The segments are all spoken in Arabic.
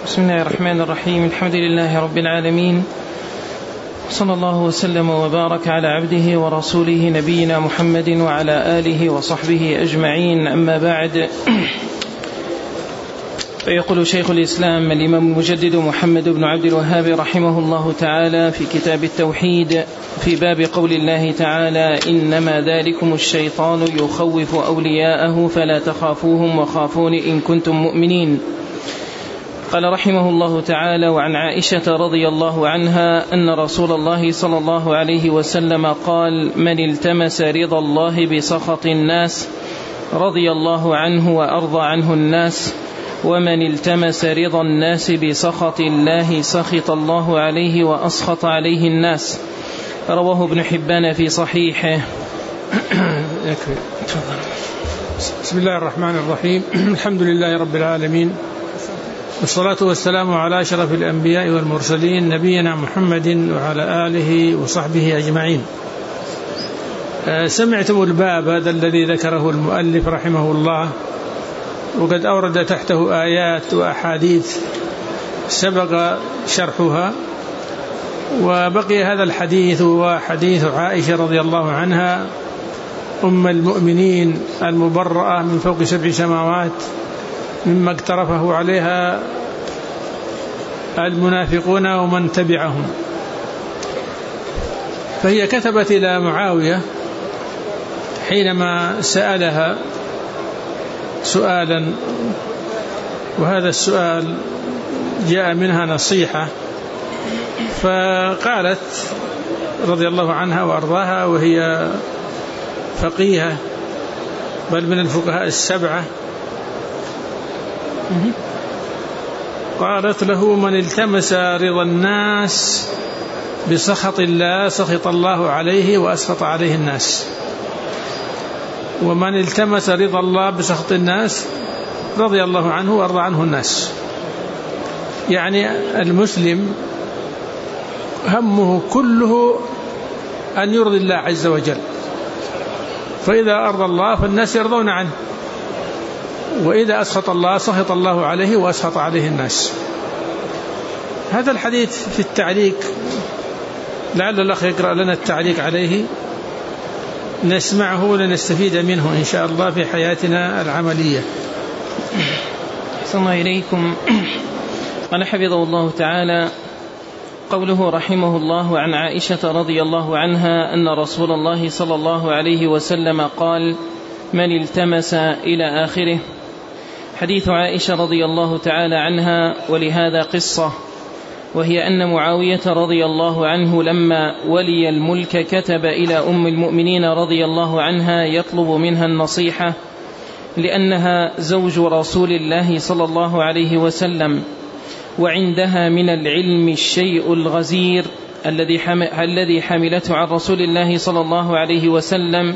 بسم الله الرحمن الرحيم. الحمد لله رب العالمين، صلى الله وسلم وبارك على عبده ورسوله نبينا محمد وعلى آله وصحبه أجمعين. أما بعد، فيقول شيخ الإسلام الإمام المجدد محمد بن عبد الوهاب رحمه الله تعالى في كتاب التوحيد في باب قول الله تعالى: إنما ذلكم الشيطان يخوف أولياءه فلا تخافوهم وخافون إن كنتم مؤمنين. قال رحمه الله تعالى: وعن عائشة رضي الله عنها أن رسول الله صلى الله عليه وسلم قال: من التمس رضا الله بسخط الناس رضي الله عنه وأرضى عنه الناس، ومن التمس رضا الناس بسخط الله سخط الله عليه وأسخط عليه الناس. رواه ابن حبان في صحيحه. بسم الله الرحمن الرحيم. الحمد لله رب العالمين، والصلاة والسلام على أشرف الأنبياء والمرسلين نبينا محمد وعلى آله وصحبه أجمعين. سمعتم الباب هذا الذي ذكره المؤلف رحمه الله، وقد أورد تحته آيات وأحاديث سبق شرحها، وبقي هذا الحديث وحديث عائشة رضي الله عنها أم المؤمنين المبرأة من فوق 7 سماوات مما اقترفه عليها المنافقون ومن تبعهم. فهي كتبت إلى معاوية حينما سألها سؤالا، وهذا السؤال جاء منها نصيحة، فقالت رضي الله عنها وأرضاها وهي فقيهة بل من الفقهاء 7، قالت له: من التمس رضا الناس بسخط الله سخط الله عليه وأسخط عليه الناس، ومن التمس رضا الله بسخط الناس رضي الله عنه وأرضى عنه الناس. يعني المسلم همه كله أن يرضي الله عز وجل، فإذا أرضى الله فالناس يرضون عنه، وإذا أسخط الله سخط الله عليه وأسخط عليه الناس. هذا الحديث في التعليق، لعل الأخ يقرأ لنا التعليق عليه نسمعه ولنستفيد منه إن شاء الله في حياتنا العملية. صلى الله إليكم. قال حفظه الله تعالى: قوله رحمه الله عن عائشة رضي الله عنها أن رسول الله صلى الله عليه وسلم قال: من التمس إلى آخره. حديث عائشة رضي الله تعالى عنها، ولهذا قصة، وهي أن معاوية رضي الله عنه لما ولي الملك كتب إلى أم المؤمنين رضي الله عنها يطلب منها النصيحة، لأنها زوج رسول الله صلى الله عليه وسلم، وعندها من العلم الشيء الغزير الذي حملته عن رسول الله صلى الله عليه وسلم،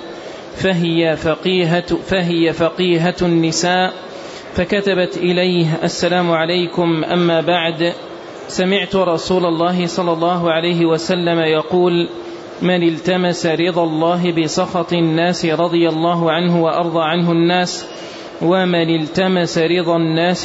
فهي فقيهة النساء، فكتبت إليه: السلام عليكم، أما بعد، سمعت رسول الله صلى الله عليه وسلم يقول: من التمس رضا الله بسخط الناس رضي الله عنه وأرضى عنه الناس، ومن التمس رضا الناس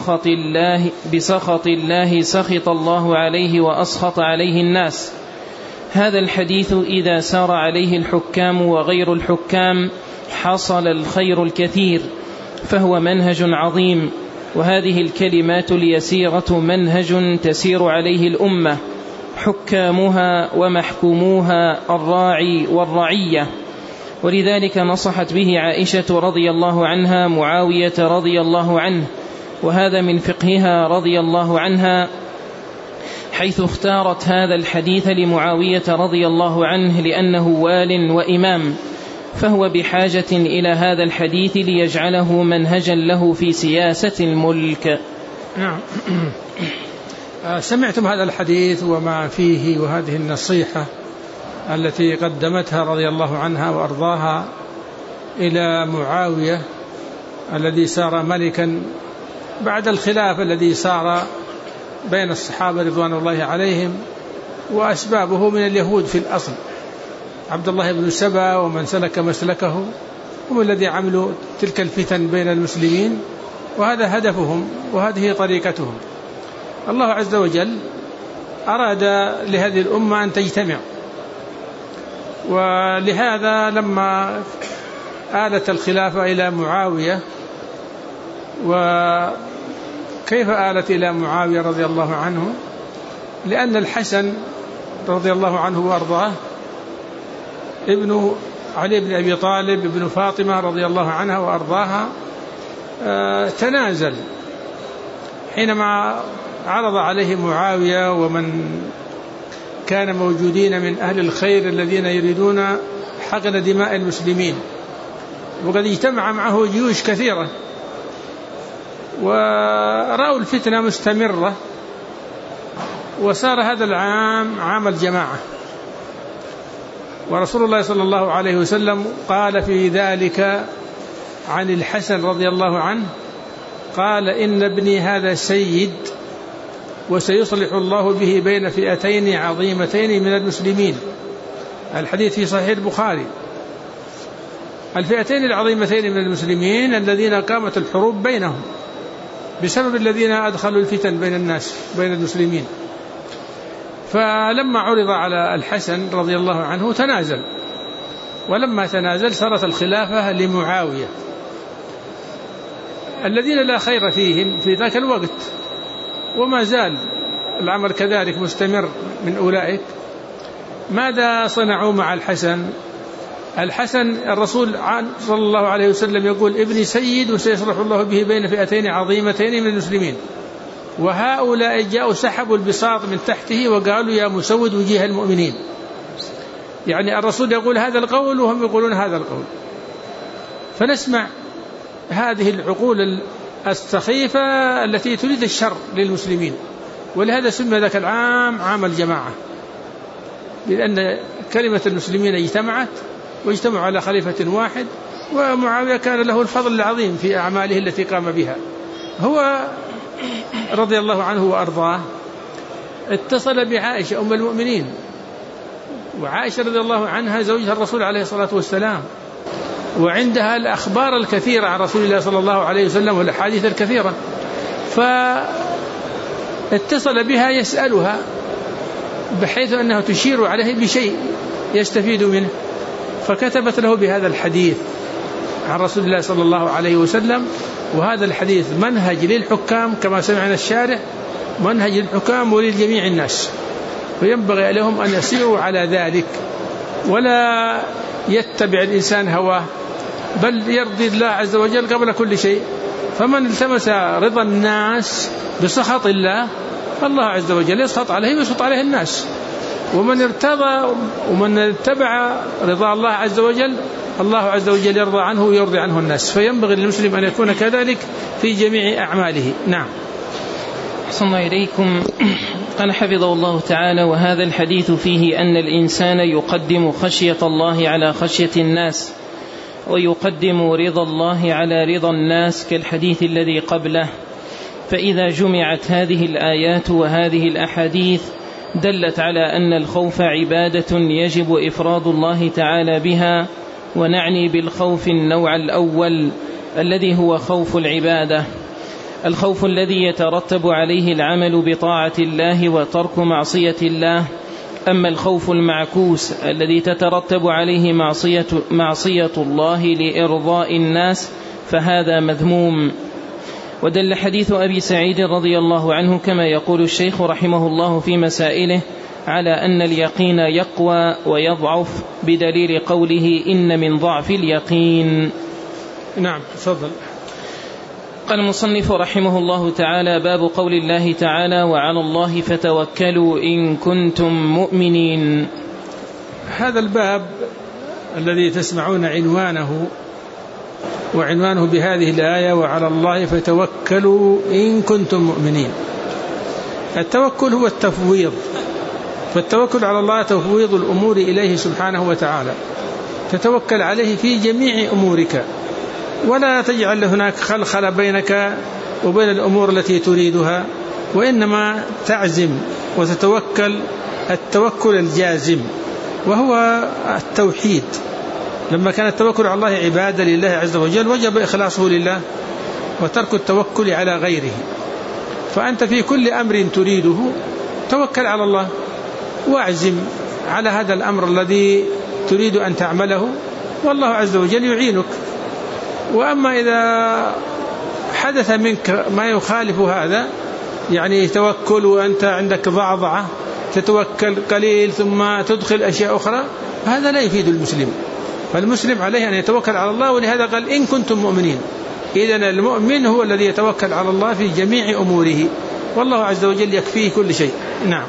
بسخط الله سخط الله عليه وأسخط عليه الناس. هذا الحديث إذا سار عليه الحكام وغير الحكام حصل الخير الكثير، فهو منهج عظيم، وهذه الكلمات اليسيرة منهج تسير عليه الأمة، حكامها ومحكوموها الراعي والرعية. ولذلك نصحت به عائشة رضي الله عنها معاوية رضي الله عنه، وهذا من فقهها رضي الله عنها، حيث اختارت هذا الحديث لمعاوية رضي الله عنه لأنه وال وإمام، فهو بحاجة إلى هذا الحديث ليجعله منهجا له في سياسة الملك. نعم. سمعتم هذا الحديث وما فيه، وهذه النصيحة التي قدمتها رضي الله عنها وأرضاها إلى معاوية الذي صار ملكا بعد الخلاف الذي صار بين الصحابة رضوان الله عليهم، وأسبابه من اليهود في الأصل، عبد الله بن سبا ومن سلك مسلكه هم الذي عملوا تلك الفتن بين المسلمين، وهذا هدفهم وهذه طريقتهم. الله عز وجل أراد لهذه الأمة أن تجتمع، ولهذا لما آلت الخلافة إلى معاوية، وكيف آلت إلى معاوية رضي الله عنه؟ لأن الحسن رضي الله عنه وأرضاه ابن علي بن أبي طالب ابن فاطمة رضي الله عنها وأرضاها تنازل حينما عرض عليه معاوية ومن كان موجودين من أهل الخير الذين يريدون حقن دماء المسلمين، وقد اجتمع معه جيوش كثيرة، ورأوا الفتنة مستمرة، وصار هذا العام عام الجماعة. ورسول الله صلى الله عليه وسلم قال في ذلك عن الحسن رضي الله عنه، قال: إن ابني هذا سيد، وسيصلح الله به بين فئتين عظيمتين من المسلمين. الحديث في صحيح البخاري. الفئتين العظيمتين من المسلمين الذين قامت الحروب بينهم بسبب الذين أدخلوا الفتن بين الناس بين المسلمين. فلما عرض على الحسن رضي الله عنه تنازل، ولما تنازل صارت الخلافة لمعاوية الذين لا خير فيهم في ذاك الوقت، وما زال العمل كذلك مستمر من أولئك. ماذا صنعوا مع الحسن؟ الحسن الرسول صلى الله عليه وسلم يقول: ابني سيد وسيصلح الله به بين فئتين عظيمتين من المسلمين. وهؤلاء جاءوا سحبوا البساط من تحته وقالوا: يا مسود وجيه المؤمنين. يعني الرسول يقول هذا القول وهم يقولون هذا القول. فنسمع هذه العقول السخيفة التي تريد الشر للمسلمين. ولهذا سمي ذاك العام عام الجماعة، لأن كلمة المسلمين اجتمعت واجتمعوا على خليفة واحد، ومعاوية كان له الفضل العظيم في أعماله التي قام بها. هو رضي الله عنه وأرضاه اتصل بعائشة أم المؤمنين، وعائشة رضي الله عنها زوجها الرسول عليه الصلاة والسلام، وعندها الأخبار الكثيرة عن رسول الله صلى الله عليه وسلم والأحاديث الكثيرة. فاتصل بها يسألها بحيث أنها تشير عليه بشيء يستفيد منه، فكتبت له بهذا الحديث عن رسول الله صلى الله عليه وسلم. وهذا الحديث منهج للحكام كما سمعنا الشارع، منهج للحكام وللجميع الناس، وينبغي لهم أن يسيروا على ذلك، ولا يتبع الإنسان هواه، بل يرضي الله عز وجل قبل كل شيء. فمن التمس رضا الناس بسخط الله، فالله عز وجل يسخط عليه ويسخط عليه الناس. ومن ارتضى ومن اتبع رضا الله عز وجل، الله عز وجل يرضى عنه ويرضي عنه الناس. فينبغي للمسلم أن يكون كذلك في جميع أعماله. نعم. أحسن الله إليكم. قال حفظه الله تعالى: وهذا الحديث فيه أن الإنسان يقدم خشية الله على خشية الناس، ويقدم رضا الله على رضا الناس كالحديث الذي قبله. فإذا جمعت هذه الآيات وهذه الأحاديث دلت على أن الخوف عبادة يجب إفراد الله تعالى بها. ونعني بالخوف النوع الأول الذي هو خوف العبادة، الخوف الذي يترتب عليه العمل بطاعة الله وترك معصية الله. أما الخوف المعكوس الذي تترتب عليه معصية الله لإرضاء الناس فهذا مذموم. ودل حديث أبي سعيد رضي الله عنه كما يقول الشيخ رحمه الله في مسائله على أن اليقين يقوى ويضعف بدليل قوله: إن من ضعف اليقين. نعم، تفضل. قال المصنف رحمه الله تعالى: باب قول الله تعالى: وعلى الله فتوكلوا إن كنتم مؤمنين. هذا الباب الذي تسمعون عنوانه بهذه الآية: وعلى الله فتوكلوا إن كنتم مؤمنين. التوكل هو التفويض، فالتوكل على الله تفويض الأمور إليه سبحانه وتعالى، تتوكل عليه في جميع أمورك، ولا تجعل هناك خلخلة بينك وبين الأمور التي تريدها، وإنما تعزم وتتوكل التوكل الجازم، وهو التوحيد. لما كان التوكل على الله عبادة لله عز وجل وجب إخلاصه لله وترك التوكل على غيره. فأنت في كل أمر تريده توكل على الله واعزم على هذا الأمر الذي تريد أن تعمله، والله عز وجل يعينك. وأما إذا حدث منك ما يخالف هذا، يعني توكل وأنت عندك ضعضعة، تتوكل قليل ثم تدخل أشياء أخرى، هذا لا يفيد المسلم. فالمسلم عليه أن يتوكل على الله، ولهذا قال إن كنتم مؤمنين. إذن المؤمن هو الذي يتوكل على الله في جميع أموره، والله عز وجل يكفيه كل شيء. نعم.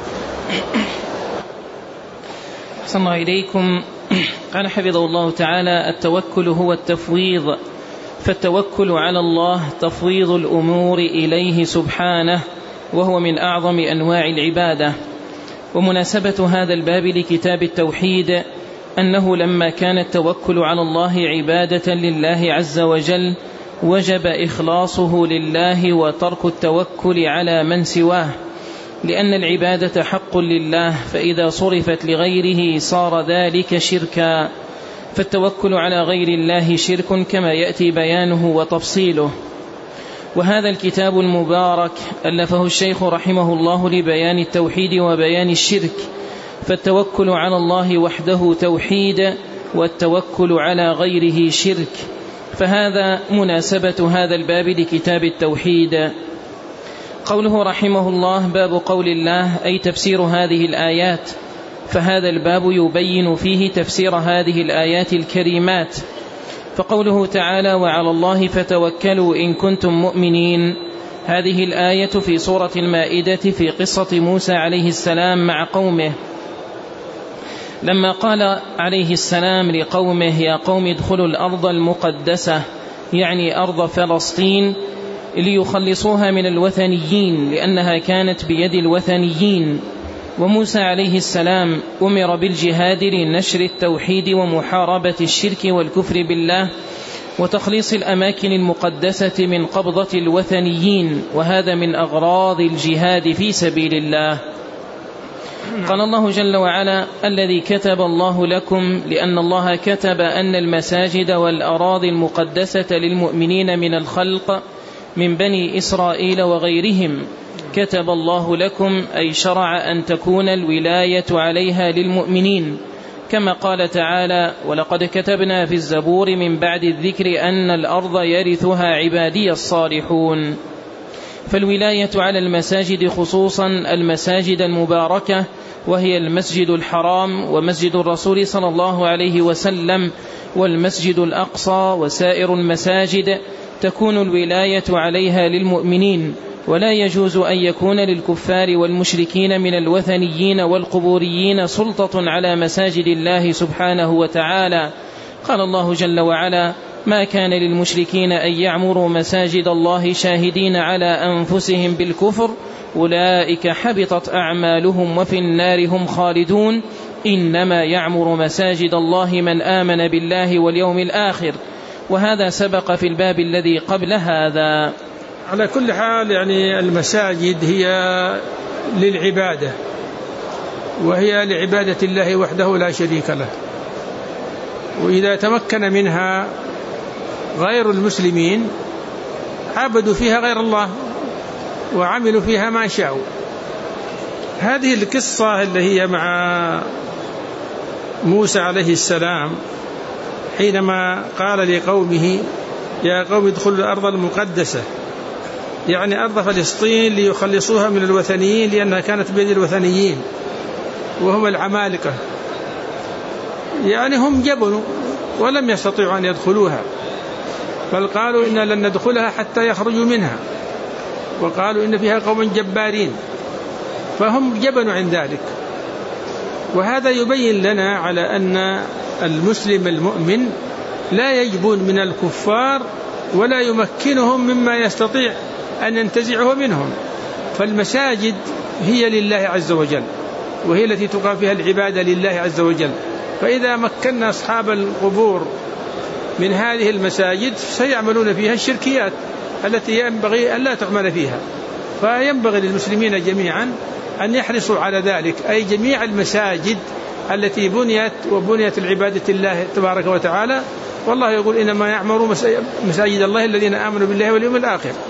أحسن الله إليكم. قال حفظه الله تعالى: التوكل هو التفويض، فالتوكل على الله تفويض الأمور إليه سبحانه، وهو من أعظم أنواع العبادة. ومناسبة هذا الباب لكتاب التوحيد أنه لما كان التوكل على الله عبادة لله عز وجل وجب إخلاصه لله وترك التوكل على من سواه، لأن العبادة حق لله، فإذا صرفت لغيره صار ذلك شركا، فالتوكل على غير الله شرك كما يأتي بيانه وتفصيله. وهذا الكتاب المبارك ألفه الشيخ رحمه الله لبيان التوحيد وبيان الشرك، فالتوكل على الله وحده توحيد، والتوكل على غيره شرك، فهذا مناسبة هذا الباب لكتاب التوحيد. قوله رحمه الله: باب قول الله، أي تفسير هذه الآيات، فهذا الباب يبين فيه تفسير هذه الآيات الكريمات. فقوله تعالى: وعلى الله فتوكلوا إن كنتم مؤمنين، هذه الآية في سورة المائدة في قصة موسى عليه السلام مع قومه، لما قال عليه السلام لقومه: يا قوم ادخلوا الأرض المقدسة، يعني أرض فلسطين، ليخلصوها من الوثنيين لأنها كانت بيد الوثنيين. وموسى عليه السلام أمر بالجهاد لنشر التوحيد ومحاربة الشرك والكفر بالله وتخليص الأماكن المقدسة من قبضة الوثنيين، وهذا من أغراض الجهاد في سبيل الله. قال الله جل وعلا: الذي كتب الله لكم، لأن الله كتب أن المساجد والأراضي المقدسة للمؤمنين من الخلق من بني إسرائيل وغيرهم، كتب الله لكم أي شرع أن تكون الولاية عليها للمؤمنين، كما قال تعالى: ولقد كتبنا في الزبور من بعد الذكر أن الأرض يرثها عبادي الصالحون. فالولاية على المساجد خصوصا المساجد المباركة، وهي المسجد الحرام ومسجد الرسول صلى الله عليه وسلم والمسجد الأقصى وسائر المساجد، تكون الولاية عليها للمؤمنين، ولا يجوز أن يكون للكفار والمشركين من الوثنيين والقبوريين سلطة على مساجد الله سبحانه وتعالى. قال الله جل وعلا: ما كان للمشركين أن يعمروا مساجد الله شاهدين على أنفسهم بالكفر، أولئك حبطت أعمالهم وفي النار هم خالدون، إنما يعمر مساجد الله من آمن بالله واليوم الآخر. وهذا سبق في الباب الذي قبل هذا. على كل حال، يعني المساجد هي للعبادة، وهي لعبادة الله وحده لا شريك له، وإذا تمكن منها غير المسلمين عبدوا فيها غير الله وعملوا فيها ما شاءوا. هذه القصة اللي هي مع موسى عليه السلام حينما قال لقومه: يا قوم ادخلوا الأرض المقدسة، يعني أرض فلسطين، ليخلصوها من الوثنيين لأنها كانت بيد الوثنيين وهم العمالقة، يعني هم جبنوا ولم يستطيعوا أن يدخلوها، بل قالوا إنا لن ندخلها حتى يخرجوا منها، وقالوا إن فيها قوم جبارين، فهم جبنوا عن ذلك. وهذا يبين لنا على أن المسلم المؤمن لا يجبن من الكفار ولا يمكنهم مما يستطيع أن ينتزعه منهم. فالمساجد هي لله عز وجل، وهي التي تقام فيها العبادة لله عز وجل، فإذا مكننا أصحاب القبور من هذه المساجد سيعملون فيها الشركيات التي ينبغي أن لا تعمل فيها. فينبغي للمسلمين جميعا أن يحرصوا على ذلك، أي جميع المساجد التي بنيت العبادة الله تبارك وتعالى. والله يقول: إنما يعمر مساجد الله الذين آمنوا بالله واليوم الآخر.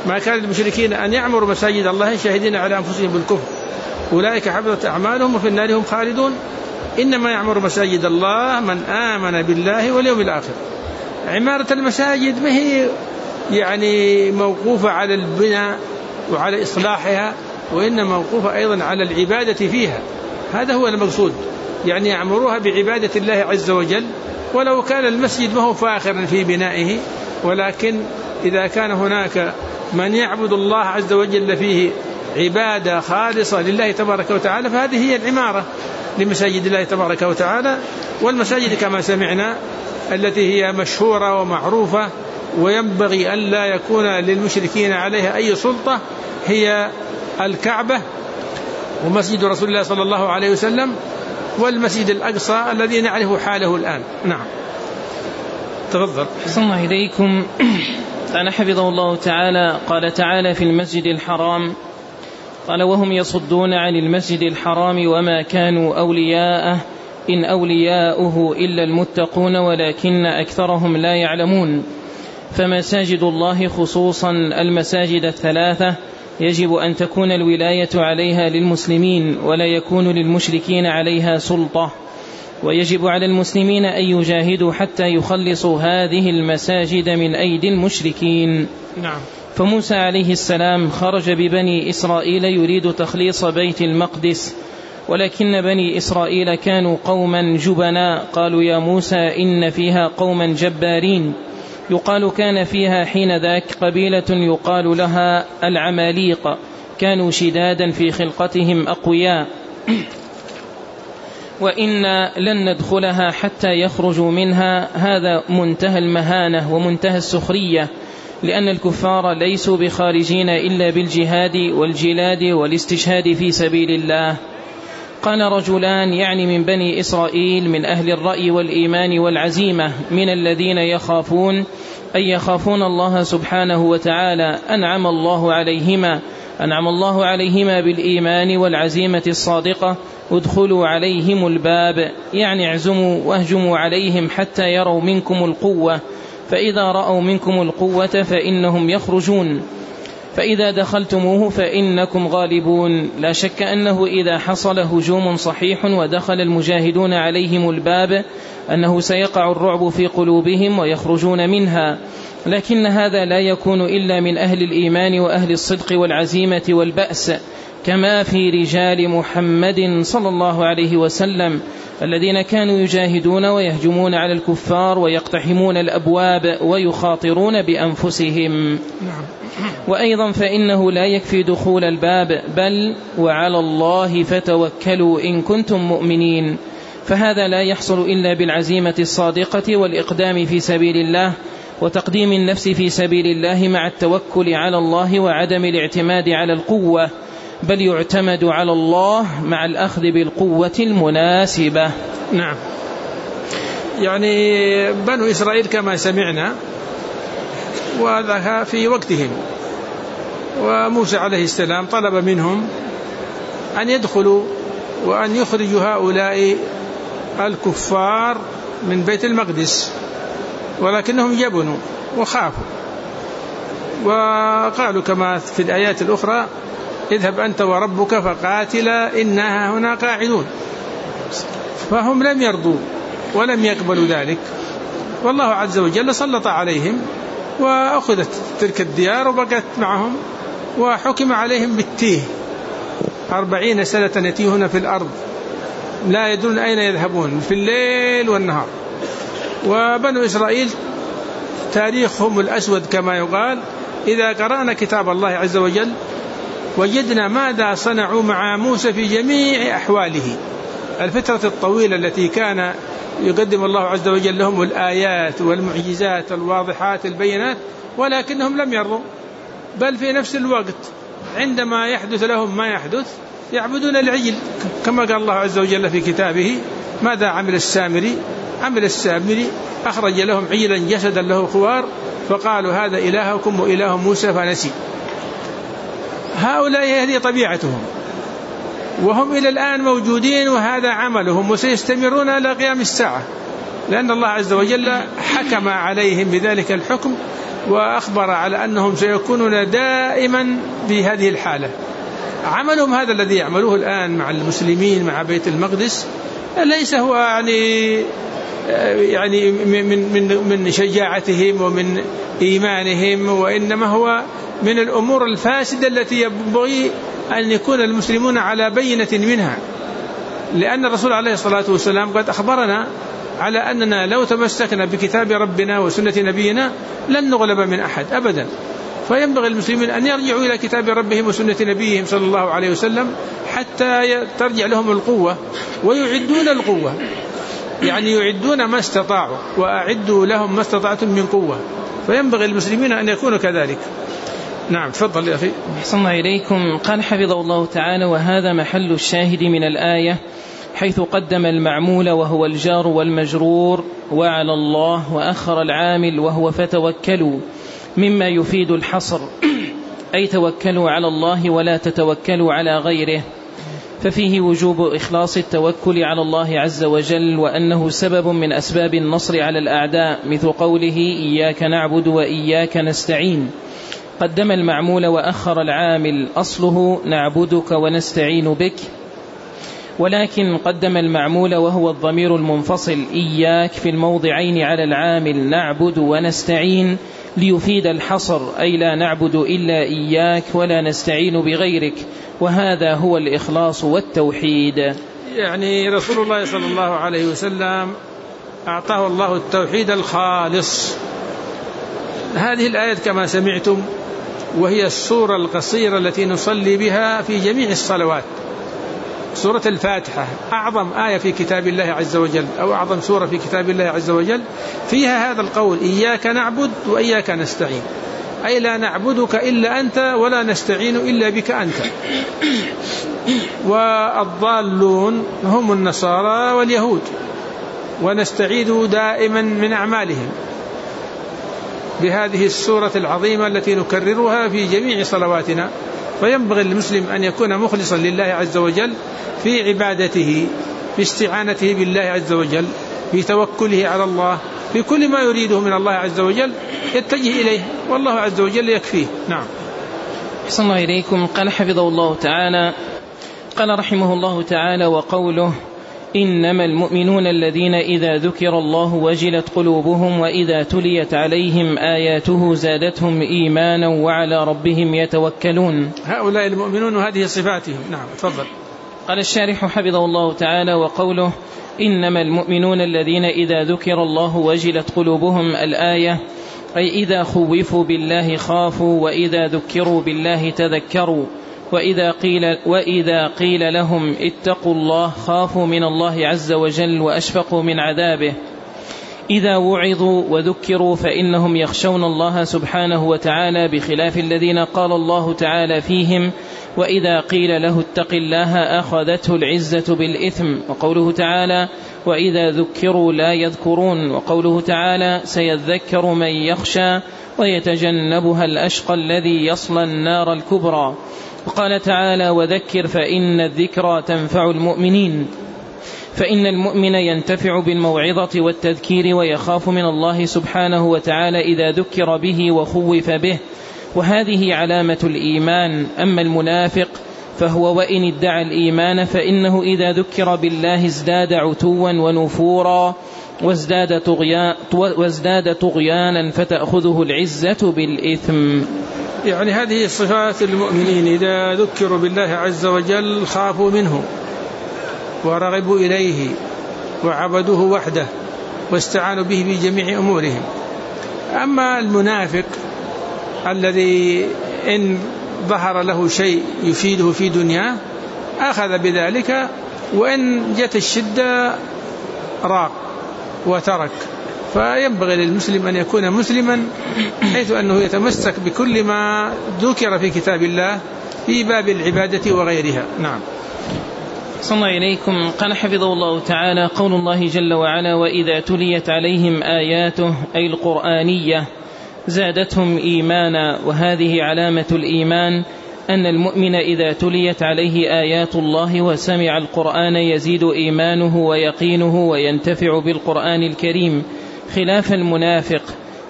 ما كان للمشركين أن يعمروا مساجد الله شاهدين على أنفسهم بالكفر أولئك حبطت أعمالهم وفي النار هم خالدون. إنما يعمر مساجد الله من آمن بالله واليوم الآخر. عمارة المساجد ما هي يعني موقوفة على البناء وعلى إصلاحها، وإنما موقوفة أيضا على العبادة فيها. هذا هو المقصود، يعني يعمروها بعبادة الله عز وجل. ولو كان المسجد ما هو فاخرا في بنائه، ولكن إذا كان هناك من يعبد الله عز وجل فيه عبادة خالصة لله تبارك وتعالى فهذه هي العمارة لمساجد الله تبارك وتعالى. والمساجد كما سمعنا التي هي مشهورة ومعروفة وينبغي أن لا يكون للمشركين عليها أي سلطة هي الكعبة ومسجد رسول الله صلى الله عليه وسلم والمسجد الأقصى الذي نعرف حاله الآن. نعم تفضل. صلى الله إليكم. أنا حفظه الله تعالى قال تعالى في المسجد الحرام قال وهم يصدون عن المسجد الحرام وما كانوا أولياءه إن أولياؤه إلا المتقون ولكن أكثرهم لا يعلمون. فمساجد الله خصوصا المساجد الثلاثة يجب أن تكون الولاية عليها للمسلمين ولا يكون للمشركين عليها سلطة، ويجب على المسلمين أن يجاهدوا حتى يخلصوا هذه المساجد من أيدي المشركين. نعم. فموسى عليه السلام خرج ببني إسرائيل يريد تخليص بيت المقدس، ولكن بني إسرائيل كانوا قوما جبناء قالوا يا موسى إن فيها قوما جبارين. يقال كان فيها حين ذاك قبيلة يقال لها العماليق، كانوا شدادا في خلقتهم أقوياء، وإنا لن ندخلها حتى يخرجوا منها. هذا منتهى المهانة ومنتهى السخرية، لأن الكفار ليسوا بخارجين إلا بالجهاد والجلاد والاستشهاد في سبيل الله. قال رجلان يعني من بني إسرائيل من أهل الرأي والإيمان والعزيمة من الذين يخافون الله سبحانه وتعالى أنعم الله عليهما بالإيمان والعزيمة الصادقة ادخلوا عليهم الباب، يعني اعزموا واهجموا عليهم حتى يروا منكم القوة، فإذا رأوا منكم القوة فإنهم يخرجون، فإذا دخلتموه فإنكم غالبون. لا شك أنه إذا حصل هجوم صحيح ودخل المجاهدون عليهم الباب أنه سيقع الرعب في قلوبهم ويخرجون منها، لكن هذا لا يكون إلا من أهل الإيمان وأهل الصدق والعزيمة والبأس، كما في رجال محمد صلى الله عليه وسلم الذين كانوا يجاهدون ويهجمون على الكفار ويقتحمون الأبواب ويخاطرون بأنفسهم. وأيضا فإنه لا يكفي دخول الباب، بل وعلى الله فتوكلوا إن كنتم مؤمنين، فهذا لا يحصل إلا بالعزيمة الصادقة والإقدام في سبيل الله وتقديم النفس في سبيل الله مع التوكل على الله وعدم الاعتماد على القوة، بل يعتمد على الله مع الأخذ بالقوة المناسبة. نعم. يعني بنو إسرائيل كما سمعنا وذاك في وقتهم، وموسى عليه السلام طلب منهم أن يدخلوا وأن يخرجوا هؤلاء الكفار من بيت المقدس، ولكنهم جبنوا وخافوا وقالوا كما في الآيات الأخرى اذهب أنت وربك فقاتلا إنها هنا قاعدون، فهم لم يرضوا ولم يقبلوا ذلك، والله عز وجل سلط عليهم وأخذت تلك الديار وبقت معهم، وحكم عليهم بالتيه 40 سنة يتيهون في الأرض لا يدرون أين يذهبون في الليل والنهار. وبنو إسرائيل تاريخهم الأسود كما يقال، إذا قرأنا كتاب الله عز وجل وجدنا ماذا صنعوا مع موسى في جميع أحواله، الفترة الطويلة التي كان يقدم الله عز وجل لهم الآيات والمعجزات الواضحات البينات، ولكنهم لم يرضوا، بل في نفس الوقت عندما يحدث لهم ما يحدث يعبدون العجل، كما قال الله عز وجل في كتابه ماذا عمل السامري أخرج لهم عجلا جسدا له خوار فقالوا هذا إلهكم وإله موسى فنسي. هؤلاء هذه طبيعتهم، وهم إلى الآن موجودين وهذا عملهم، وسيستمرون إلى قيام الساعة، لأن الله عز وجل حكم عليهم بذلك الحكم وأخبر على أنهم سيكونون دائما في هذه الحالة. عملهم هذا الذي يعملوه الآن مع المسلمين مع بيت المقدس ليس هو يعني من شجاعتهم ومن إيمانهم، وإنما هو من الأمور الفاسدة التي ينبغي أن يكون المسلمون على بينة منها، لأن الرسول عليه الصلاة والسلام قد أخبرنا على أننا لو تمسكنا بكتاب ربنا وسنة نبينا لن نغلب من أحد أبدا. فينبغي المسلمين أن يرجعوا إلى كتاب ربهم وسنة نبيهم صلى الله عليه وسلم حتى ترجع لهم القوة، ويعدون القوة، يعني يعدون ما استطاعوا، وأعدوا لهم ما استطعتم من قوة. فينبغي المسلمين أن يكونوا كذلك. نعم تفضل يا أخي. أحسن إليكم. قال حفظه الله تعالى: وهذا محل الشاهد من الآية، حيث قدم المعمول وهو الجار والمجرور وعلى الله، وأخر العامل وهو فتوكلوا، مما يفيد الحصر، أي توكلوا على الله ولا تتوكلوا على غيره، ففيه وجوب إخلاص التوكل على الله عز وجل، وأنه سبب من أسباب النصر على الأعداء، مثل قوله: إياك نعبد وإياك نستعين. قدم المعمول وأخر العامل، أصله نعبدك ونستعين بك، ولكن قدم المعمول وهو الضمير المنفصل إياك في الموضعين على العامل نعبد ونستعين، ليفيد الحصر، أي لا نعبد إلا إياك ولا نستعين بغيرك، وهذا هو الإخلاص والتوحيد. يعني رسول الله صلى الله عليه وسلم أعطاه الله التوحيد الخالص. هذه الآية كما سمعتم وهي السورة القصيرة التي نصلي بها في جميع الصلوات، سورة الفاتحة، أعظم آية في كتاب الله عز وجل، أو أعظم سورة في كتاب الله عز وجل، فيها هذا القول: إياك نعبد وإياك نستعين، أي لا نعبدك إلا أنت ولا نستعين إلا بك أنت. والضالون هم النصارى واليهود، ونستعيد دائما من أعمالهم بهذه السورة العظيمة التي نكررها في جميع صلواتنا. فينبغي المسلم أن يكون مخلصا لله عز وجل في عبادته، في استعانته بالله عز وجل، في توكله على الله، في كل ما يريده من الله عز وجل يتجه إليه، والله عز وجل يكفيه. نعم. أحسن الله إليكم. قال حفظه الله تعالى: قال رحمه الله تعالى: وقوله: إنما المؤمنون الذين إذا ذكر الله وجلت قلوبهم وإذا تليت عليهم آياته زادتهم إيمانا وعلى ربهم يتوكلون. هؤلاء المؤمنون وهذه صفاتهم. نعم تفضل. قال الشارح حفظه الله تعالى: وقوله: إنما المؤمنون الذين إذا ذكر الله وجلت قلوبهم، الآية، أي إذا خوفوا بالله خافوا، وإذا ذكروا بالله تذكروا، وإذا قيل لهم اتقوا الله خافوا من الله عز وجل وأشفقوا من عذابه. إذا وعظوا وذكروا فإنهم يخشون الله سبحانه وتعالى، بخلاف الذين قال الله تعالى فيهم: وإذا قيل له اتق الله أخذته العزة بالإثم. وقوله تعالى: وإذا ذكروا لا يذكرون. وقوله تعالى: سيذكر من يخشى ويتجنبها الأشقى الذي يصلى النار الكبرى. وقال تعالى: وذكر فإن الذكرى تنفع المؤمنين. فإن المؤمن ينتفع بالموعظة والتذكير ويخاف من الله سبحانه وتعالى إذا ذكر به وخوف به، وهذه علامة الإيمان. أما المنافق فهو وإن ادعى الإيمان فإنه إذا ذكر بالله ازداد عتوا ونفورا وازداد طغيانا فتأخذه العزة بالإثم. يعني هذه صفات المؤمنين: إذا ذكروا بالله عز وجل خافوا منه ورغبوا إليه وعبدوه وحده واستعانوا به بجميع أمورهم. أما المنافق الذي إن ظهر له شيء يفيده في دنياه أخذ بذلك، وإن جت الشدة راق وترك. فينبغي للمسلم أن يكون مسلما حيث أنه يتمسك بكل ما ذكر في كتاب الله في باب العبادة وغيرها. نعم. صلى الله إليكم. قال حفظه الله تعالى: قول الله جل وعلا: وإذا تليت عليهم آياته، أي القرآنية، زادتهم إيمانا. وهذه علامة الإيمان، أن المؤمن إذا تليت عليه آيات الله وسمع القرآن يزيد إيمانه ويقينه وينتفع بالقرآن الكريم، خلاف المنافق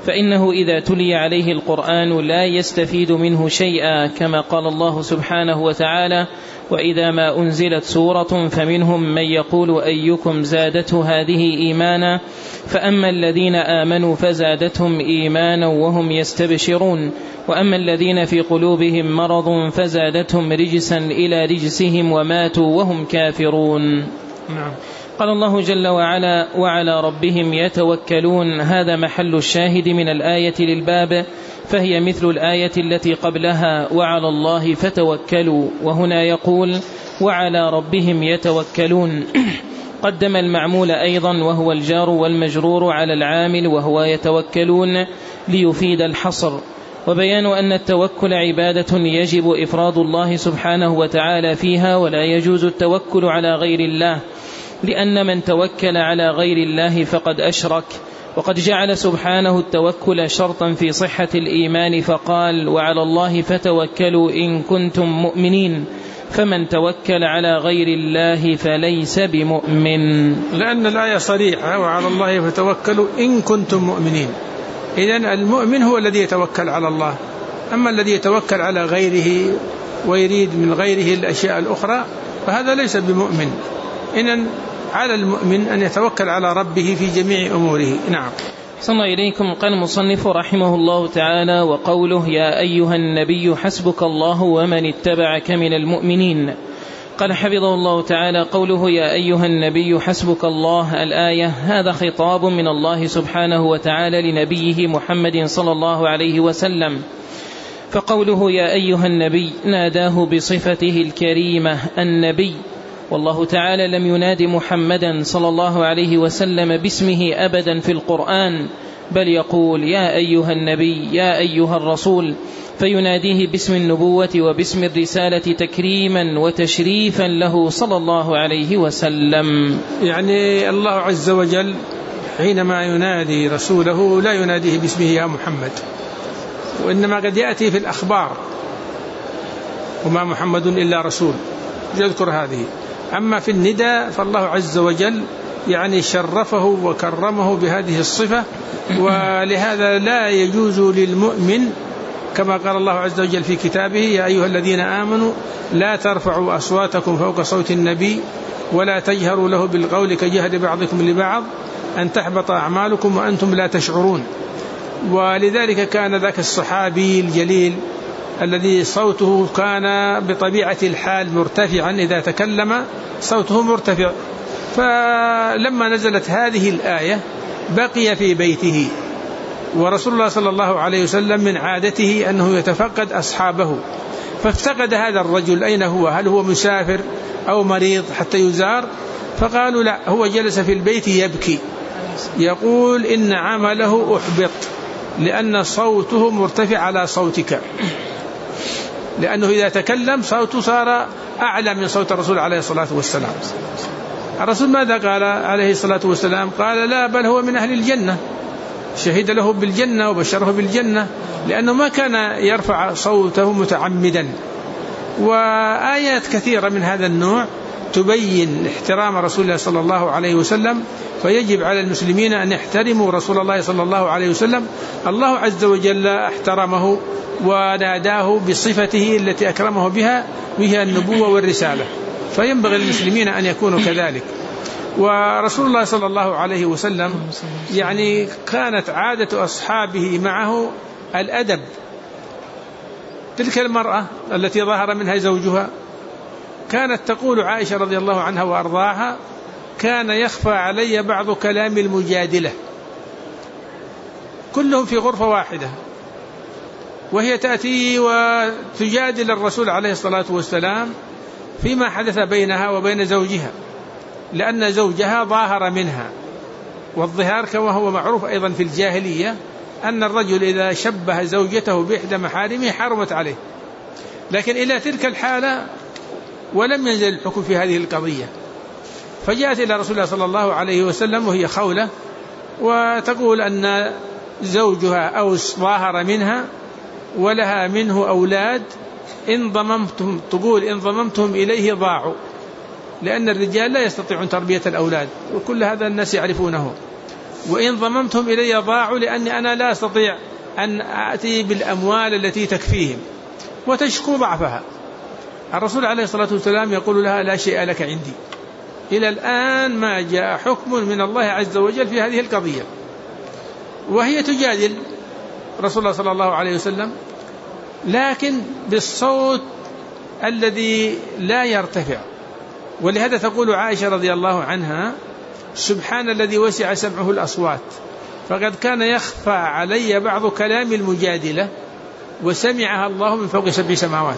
فإنه إذا تلي عليه القرآن لا يستفيد منه شيئا، كما قال الله سبحانه وتعالى: وإذا ما أنزلت سورة فمنهم من يقول أيكم زادته هذه إيمانا فأما الذين آمنوا فزادتهم إيمانا وهم يستبشرون وأما الذين في قلوبهم مرض فزادتهم رجسا إلى رجسهم وماتوا وهم كافرون. نعم. قال الله جل وعلا: وعلى ربهم يتوكلون. هذا محل الشاهد من الآية للباب، فهي مثل الآية التي قبلها: وعلى الله فتوكلوا، وهنا يقول: وعلى ربهم يتوكلون. قدم المعمول أيضا وهو الجار والمجرور على العامل وهو يتوكلون ليفيد الحصر، وبيان أن التوكل عبادة يجب إفراد الله سبحانه وتعالى فيها، ولا يجوز التوكل على غير الله، لأن من توكل على غير الله فقد أشرك. وقد جعل سبحانه التوكل شرطا في صحة الإيمان فقال: وعلى الله فتوكلوا إن كنتم مؤمنين، فمن توكل على غير الله فليس بمؤمن. لأن الآية صريحة: وعلى الله فتوكلوا إن كنتم مؤمنين. إذن المؤمن هو الذي يتوكل على الله، أما الذي يتوكل على غيره ويريد من غيره الأشياء الأخرى فهذا ليس بمؤمن. إذن على المؤمن أن يتوكل على ربه في جميع أموره. نعم. صلى الله إليكم. قال المصنف رحمه الله تعالى: وقوله: يا أيها النبي حسبك الله ومن اتبعك من المؤمنين. قال حفظه الله تعالى: قوله يا أيها النبي حسبك الله، الآية، هذا خطاب من الله سبحانه وتعالى لنبيه محمد صلى الله عليه وسلم، فقوله يا أيها النبي ناداه بصفته الكريمة النبي، والله تعالى لم يناد محمدا صلى الله عليه وسلم باسمه أبدا في القرآن، بل يقول يا أيها النبي يا أيها الرسول، فيناديه باسم النبوة وباسم الرسالة تكريما وتشريفا له صلى الله عليه وسلم. يعني الله عز وجل حينما ينادي رسوله لا يناديه باسمه يا محمد، وإنما قد يأتي في الأخبار: وما محمد إلا رسول، يذكر هذه. أما في النداء فالله عز وجل يعني شرفه وكرمه بهذه الصفة، ولهذا لا يجوز للمؤمن كما قال الله عز وجل في كتابه: يا أيها الذين آمنوا لا ترفعوا أصواتكم فوق صوت النبي ولا تجهروا له بالقول كجهر بعضكم لبعض أن تحبط أعمالكم وأنتم لا تشعرون. ولذلك كان ذاك الصحابي الجليل الذي صوته كان بطبيعة الحال مرتفعا، إذا تكلم صوته مرتفع، فلما نزلت هذه الآية بقي في بيته، ورسول الله صلى الله عليه وسلم من عادته أنه يتفقد أصحابه، فافتقد هذا الرجل أين هو، هل هو مسافر أو مريض حتى يزار؟ فقالوا لا، هو جلس في البيت يبكي يقول إن عمله أحبط لأن صوته مرتفع على صوتك، لأنه إذا تكلم صوته صار أعلى من صوت الرسول عليه الصلاة والسلام. الرسول ماذا قال عليه الصلاة والسلام؟ قال لا، بل هو من أهل الجنة، شهد له بالجنة وبشره بالجنة، لأنه ما كان يرفع صوته متعمدا. وآيات كثيرة من هذا النوع تبين احترام رسول الله صلى الله عليه وسلم، فيجب على المسلمين أن يحترموا رسول الله صلى الله عليه وسلم. الله عز وجل احترمه وناداه بصفته التي أكرمه بها، وهي النبوة والرسالة، فينبغي المسلمين أن يكونوا كذلك. ورسول الله صلى الله عليه وسلم يعني كانت عادة أصحابه معه الأدب. تلك المرأة التي ظهر منها زوجها كانت تقول عائشة رضي الله عنها وأرضاها: كان يخفى علي بعض كلام المجادلة، كلهم في غرفة واحدة، وهي تأتي وتجادل الرسول عليه الصلاة والسلام فيما حدث بينها وبين زوجها، لأن زوجها ظاهر منها. والظهار كما هو معروف أيضا في الجاهلية أن الرجل إذا شبه زوجته بإحدى محارمه حرمت عليه، لكن إلى تلك الحالة ولم ينزل الحكم في هذه القضية. فجاءت إلى رسول الله صلى الله عليه وسلم وهي خولة وتقول أن زوجها أوس ظاهر منها ولها منه أولاد، تقول إن ضممتهم إليه ضاعوا، لأن الرجال لا يستطيعون تربية الأولاد، وكل هذا الناس يعرفونه. وإن ضممتهم إلي ضاعوا، لأني أنا لا أستطيع أن آتي بالأموال التي تكفيهم، وتشكو ضعفها. الرسول عليه الصلاة والسلام يقول لها لا شيء لك عندي. إلى الآن ما جاء حكم من الله عز وجل في هذه القضية، وهي تجادل رسول الله صلى الله عليه وسلم، لكن بالصوت الذي لا يرتفع. ولهذا تقول عائشة رضي الله عنها: سبحان الذي وسع سمعه الأصوات، فقد كان يخفى علي بعض كلام المجادلة وسمعها الله من فوق 7 سماوات.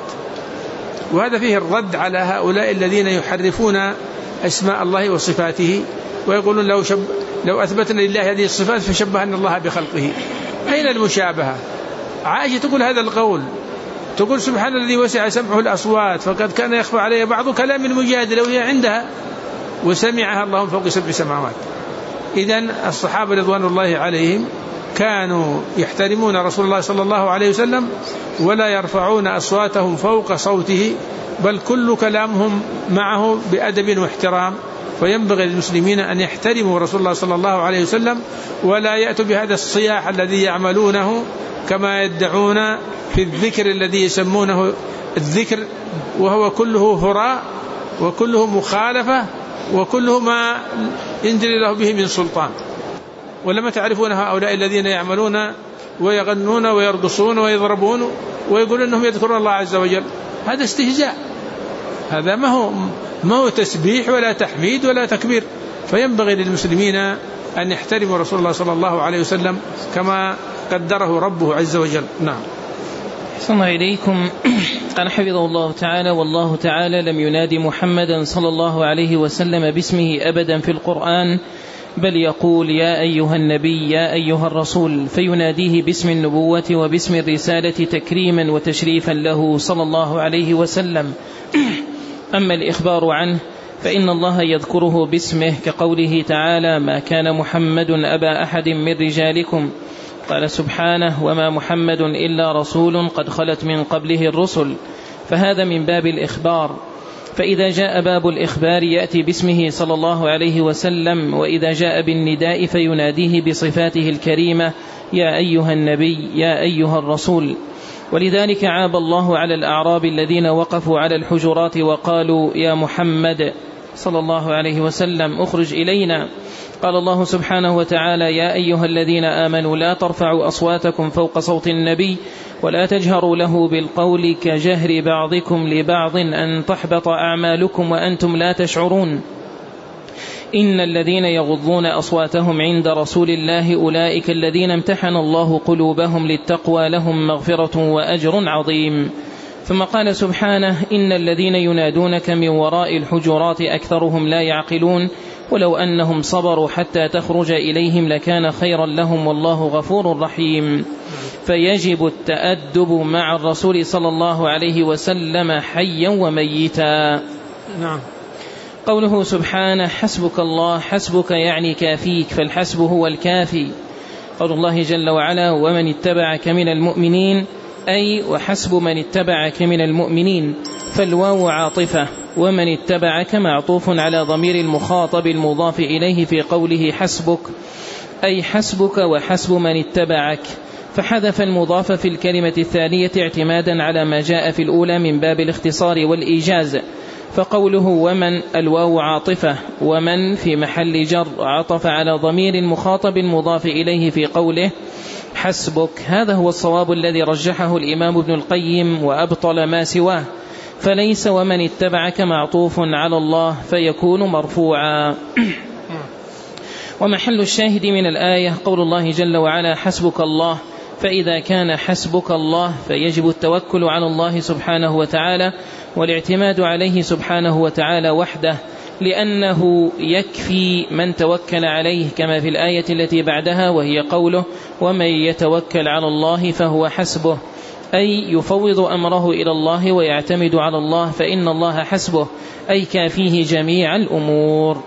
وهذا فيه الرد على هؤلاء الذين يحرفون أسماء الله وصفاته، ويقولون لو أثبتنا لله هذه الصفات فشبهنا الله بخلقه. أين المشابهة؟ عائشة تقول هذا القول، تقول سبحان الذي وسع سمعه الأصوات فقد كان يخفى علي بعض كلام المجادلة وهي عندها، وسمعها الله من فوق 7 سماوات. إذن الصحابة رضوان الله عليهم كانوا يحترمون رسول الله صلى الله عليه وسلم، ولا يرفعون أصواتهم فوق صوته، بل كل كلامهم معه بأدب واحترام. فينبغي للمسلمين أن يحترموا رسول الله صلى الله عليه وسلم، ولا يأتوا بهذا الصياح الذي يعملونه كما يدعون في الذكر الذي يسمونه الذكر، وهو كله هراء وكله مخالفة وكله ما ينزل له به من سلطان. ولما تعرفون هؤلاء الذين يعملون ويغنون ويرقصون ويضربون ويقولون أنهم يذكرون الله عز وجل، هذا استهزاء، هذا ما هو تسبيح ولا تحميد ولا تكبير. فينبغي للمسلمين أن يحترموا رسول الله صلى الله عليه وسلم كما قدره ربه عز وجل. نعم. أحسن إليكم. قال حفظه الله تعالى: والله تعالى لم ينادي محمدا صلى الله عليه وسلم باسمه أبدا في القرآن، بل يقول يا أيها النبي يا أيها الرسول، فيناديه باسم النبوة وباسم الرسالة تكريما وتشريفا له صلى الله عليه وسلم. أما الإخبار عنه فإن الله يذكره باسمه، كقوله تعالى: ما كان محمد أبا أحد من رجالكم. قال سبحانه: وما محمد إلا رسول قد خلت من قبله الرسل. فهذا من باب الإخبار. فإذا جاء باب الإخبار يأتي باسمه صلى الله عليه وسلم، وإذا جاء بالنداء فيناديه بصفاته الكريمة: يا أيها النبي يا أيها الرسول. ولذلك عاب الله على الأعراب الذين وقفوا على الحجرات وقالوا: يا محمد صلى الله عليه وسلم اخرج إلينا. قال الله سبحانه وتعالى: يا أيها الذين آمنوا لا ترفعوا أصواتكم فوق صوت النبي ولا تجهروا له بالقول كجهر بعضكم لبعض أن تحبط أعمالكم وأنتم لا تشعرون. إن الذين يغضون أصواتهم عند رسول الله أولئك الذين امتحن الله قلوبهم للتقوى لهم مغفرة وأجر عظيم. ثم قال سبحانه: إن الذين ينادونك من وراء الحجرات أكثرهم لا يعقلون ولو أنهم صبروا حتى تخرج إليهم لكان خيرا لهم والله غفور رحيم. فيجب التأدب مع الرسول صلى الله عليه وسلم حيا وميتا. نعم. قوله سبحانه: حسبك الله، حسبك يعني كافيك، فالحسب هو الكافي. قول الله جل وعلا: ومن اتبعك من المؤمنين، أي وحسب من اتبعك من المؤمنين. فالواو عاطفة، ومن اتبعك معطوف على ضمير المخاطب المضاف إليه في قوله حسبك، أي حسبك وحسب من اتبعك، فحذف المضاف في الكلمة الثانية اعتمادا على ما جاء في الأولى من باب الاختصار والإيجاز. فقوله ومن الواو عاطفة، ومن في محل جر عطف على ضمير المخاطب المضاف إليه في قوله حسبك. هذا هو الصواب الذي رجحه الإمام ابن القيم وأبطل ما سواه، فليس ومن اتبعك معطوف على الله فيكون مرفوعا. ومحل الشاهد من الآية قول الله جل وعلا: حسبك الله. فإذا كان حسبك الله فيجب التوكل على الله سبحانه وتعالى والاعتماد عليه سبحانه وتعالى وحده، لأنه يكفي من توكل عليه، كما في الآية التي بعدها وهي قوله: ومن يتوكل على الله فهو حسبه، أي يفوض أمره إلى الله ويعتمد على الله، فإن الله حسبه، أي كافيه جميع الأمور.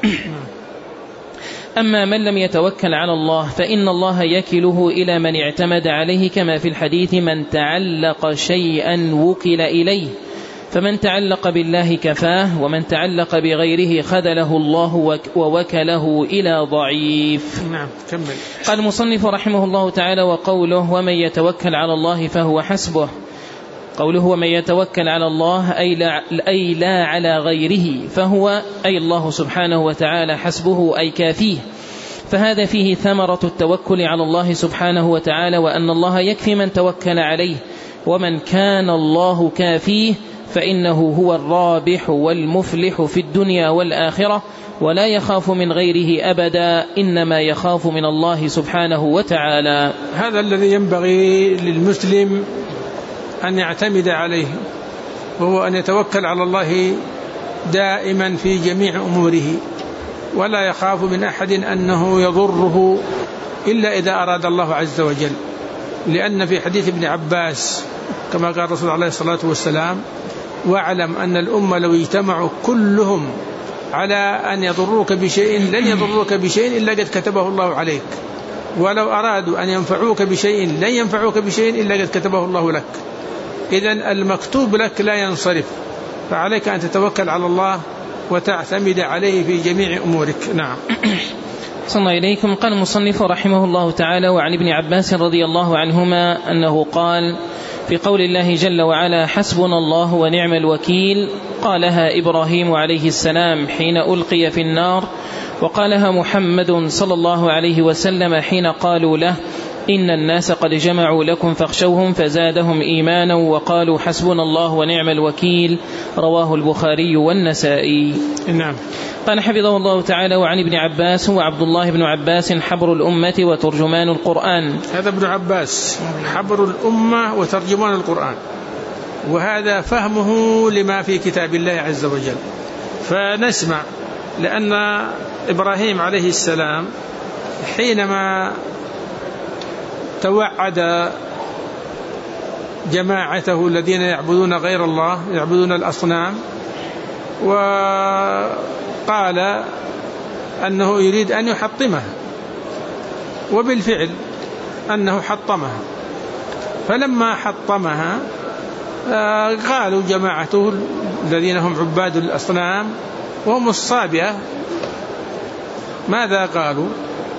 أما من لم يتوكل على الله فإن الله يكله إلى من اعتمد عليه، كما في الحديث: من تعلق شيئا وكل إليه. فمن تعلق بالله كفاه، ومن تعلق بغيره خذله الله ووكله إلى ضعيف. نعم كمل. قال المصنف رحمه الله تعالى: وقوله ومن يتوكل على الله فهو حسبه، قوله ومن يتوكل على الله أي لا على غيره، فهو أي الله سبحانه وتعالى حسبه أي كافيه، فهذا فيه ثمرة التوكل على الله سبحانه وتعالى، وأن الله يكفي من توكل عليه، ومن كان الله كافيه فإنه هو الرابح والمفلح في الدنيا والآخرة، ولا يخاف من غيره أبدا، إنما يخاف من الله سبحانه وتعالى. هذا الذي ينبغي للمسلم أن يعتمد عليه، وهو أن يتوكل على الله دائما في جميع أموره، ولا يخاف من أحد أنه يضره إلا إذا أراد الله عز وجل. لأن في حديث ابن عباس كما قال رسول الله عليه الصلاة والسلام: واعلم أن الأمة لو اجتمعوا كلهم على أن يضروك بشيء لن يضروك بشيء إلا قد كتبه الله عليك، ولو أرادوا أن ينفعوك بشيء لن ينفعوك بشيء إلا قد كتبه الله لك. إذن المكتوب لك لا ينصرف، فعليك أن تتوكل على الله وتعتمد عليه في جميع أمورك. نعم. صلى الله إليكم. قال المصنف رحمه الله تعالى: وعن ابن عباس رضي الله عنهما أنه قال في قول الله جل وعلا: حسبنا الله ونعم الوكيل، قالها إبراهيم عليه السلام حين ألقي في النار، وقالها محمد صلى الله عليه وسلم حين قالوا له: إن الناس قد جمعوا لكم فاخشوهم، فزادهم إيمانا وقالوا حسبنا الله ونعم الوكيل، رواه البخاري والنسائي. نعم. قال حفظه الله تعالى: وعن ابن عباس هو عبد الله بن عباس حبر الأمة وترجمان القرآن. هذا ابن عباس حبر الأمة وترجمان القرآن، وهذا فهمه لما في كتاب الله عز وجل. فنسمع، لأن إبراهيم عليه السلام حينما توعد جماعته الذين يعبدون غير الله، يعبدون الأصنام، وقال أنه يريد أن يحطمها، وبالفعل أنه حطمها. فلما حطمها قالوا جماعته الذين هم عباد الأصنام وهم الصابئة، ماذا قالوا؟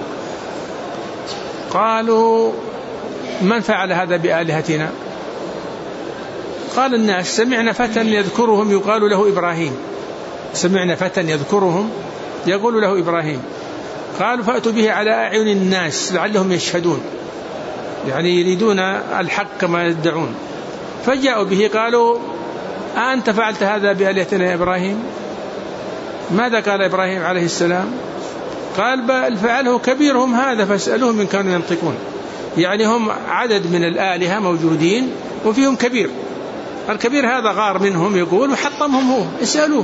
قالوا: من فعل هذا بآلهتنا؟ قال الناس: سمعنا فتى يذكرهم يقال له إبراهيم. سمعنا فتى يذكرهم يقول له إبراهيم. قالوا: فأتوا به على أعين الناس لعلهم يشهدون، يعني يريدون الحق كما يدعون. فجاءوا به قالوا: أنت فعلت هذا بآلهتنا يا إبراهيم؟ ماذا قال إبراهيم عليه السلام؟ قال: بل فعله كبيرهم هذا فاسألوهم إن كانوا ينطقون. يعني هم عدد من الآلهة موجودين وفيهم كبير، الكبير هذا غار منهم يقول وحطمهم هو، اسألوه.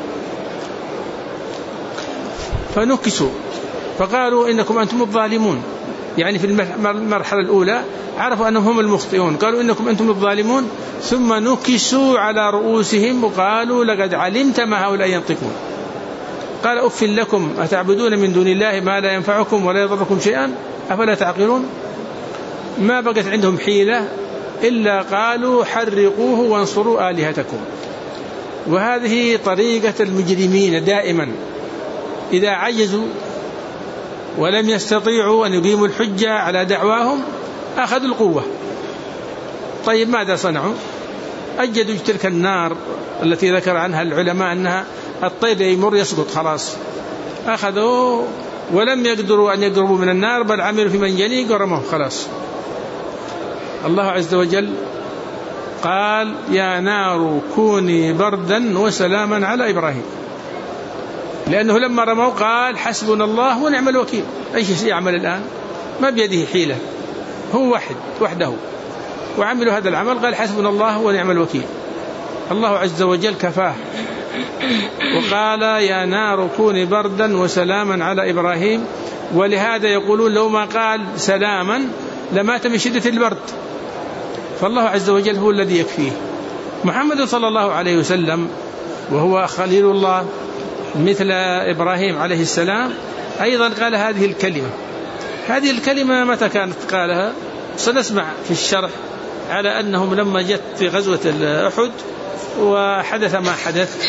فنكسوا فقالوا: إنكم أنتم الظالمون. يعني في المرحلة الأولى عرفوا أنهم هم المخطئون، قالوا: إنكم أنتم الظالمون. ثم نكسوا على رؤوسهم وقالوا: لقد علمت ما هؤلاء ينطقون. قال: أف لكم أتعبدون من دون الله ما لا ينفعكم ولا يضركم شيئا أفلا تعقلون. ما بقت عندهم حيلة إلا قالوا: حرقوه وانصروا آلهتكم. وهذه طريقة المجرمين دائما، إذا عجزوا ولم يستطيعوا أن يقيموا الحجة على دعواهم أخذوا القوة. طيب ماذا صنعوا؟ أجدوا تلك النار التي ذكر عنها العلماء أنها الطير يمر يسقط، خلاص أخذوا ولم يقدروا أن يقربوا من النار، بل عملوا في منجنيق ورموه خلاص. الله عز وجل قال: يا نار كوني بردا وسلاما على إبراهيم، لأنه لما رموا قال: حسبنا الله ونعم الوكيل. أي شيء يعمل الآن؟ ما بيده حيلة، هو وحده، وعملوا هذا العمل قال: حسبنا الله ونعم الوكيل. الله عز وجل كفاه وقال: يا نار كوني بردا وسلاما على إبراهيم. ولهذا يقولون لو ما قال سلاما لمات من شدة البرد، فالله عز وجل هو الذي يكفيه. محمد صلى الله عليه وسلم وهو خليل الله مثل إبراهيم عليه السلام أيضا قال هذه الكلمة. هذه الكلمة متى كانت قالها؟ سنسمع في الشرح على أنهم لما جت في غزوة أحد وحدث ما حدث،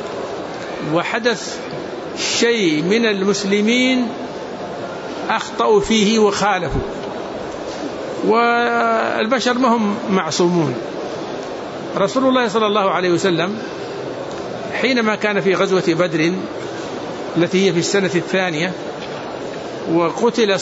وحدث شيء من المسلمين أخطأوا فيه وخالفوا، والبشر ما هم معصومون. رسول الله صلى الله عليه وسلم حينما كان في غزوة بدر التي هي في السنة 2 وقتل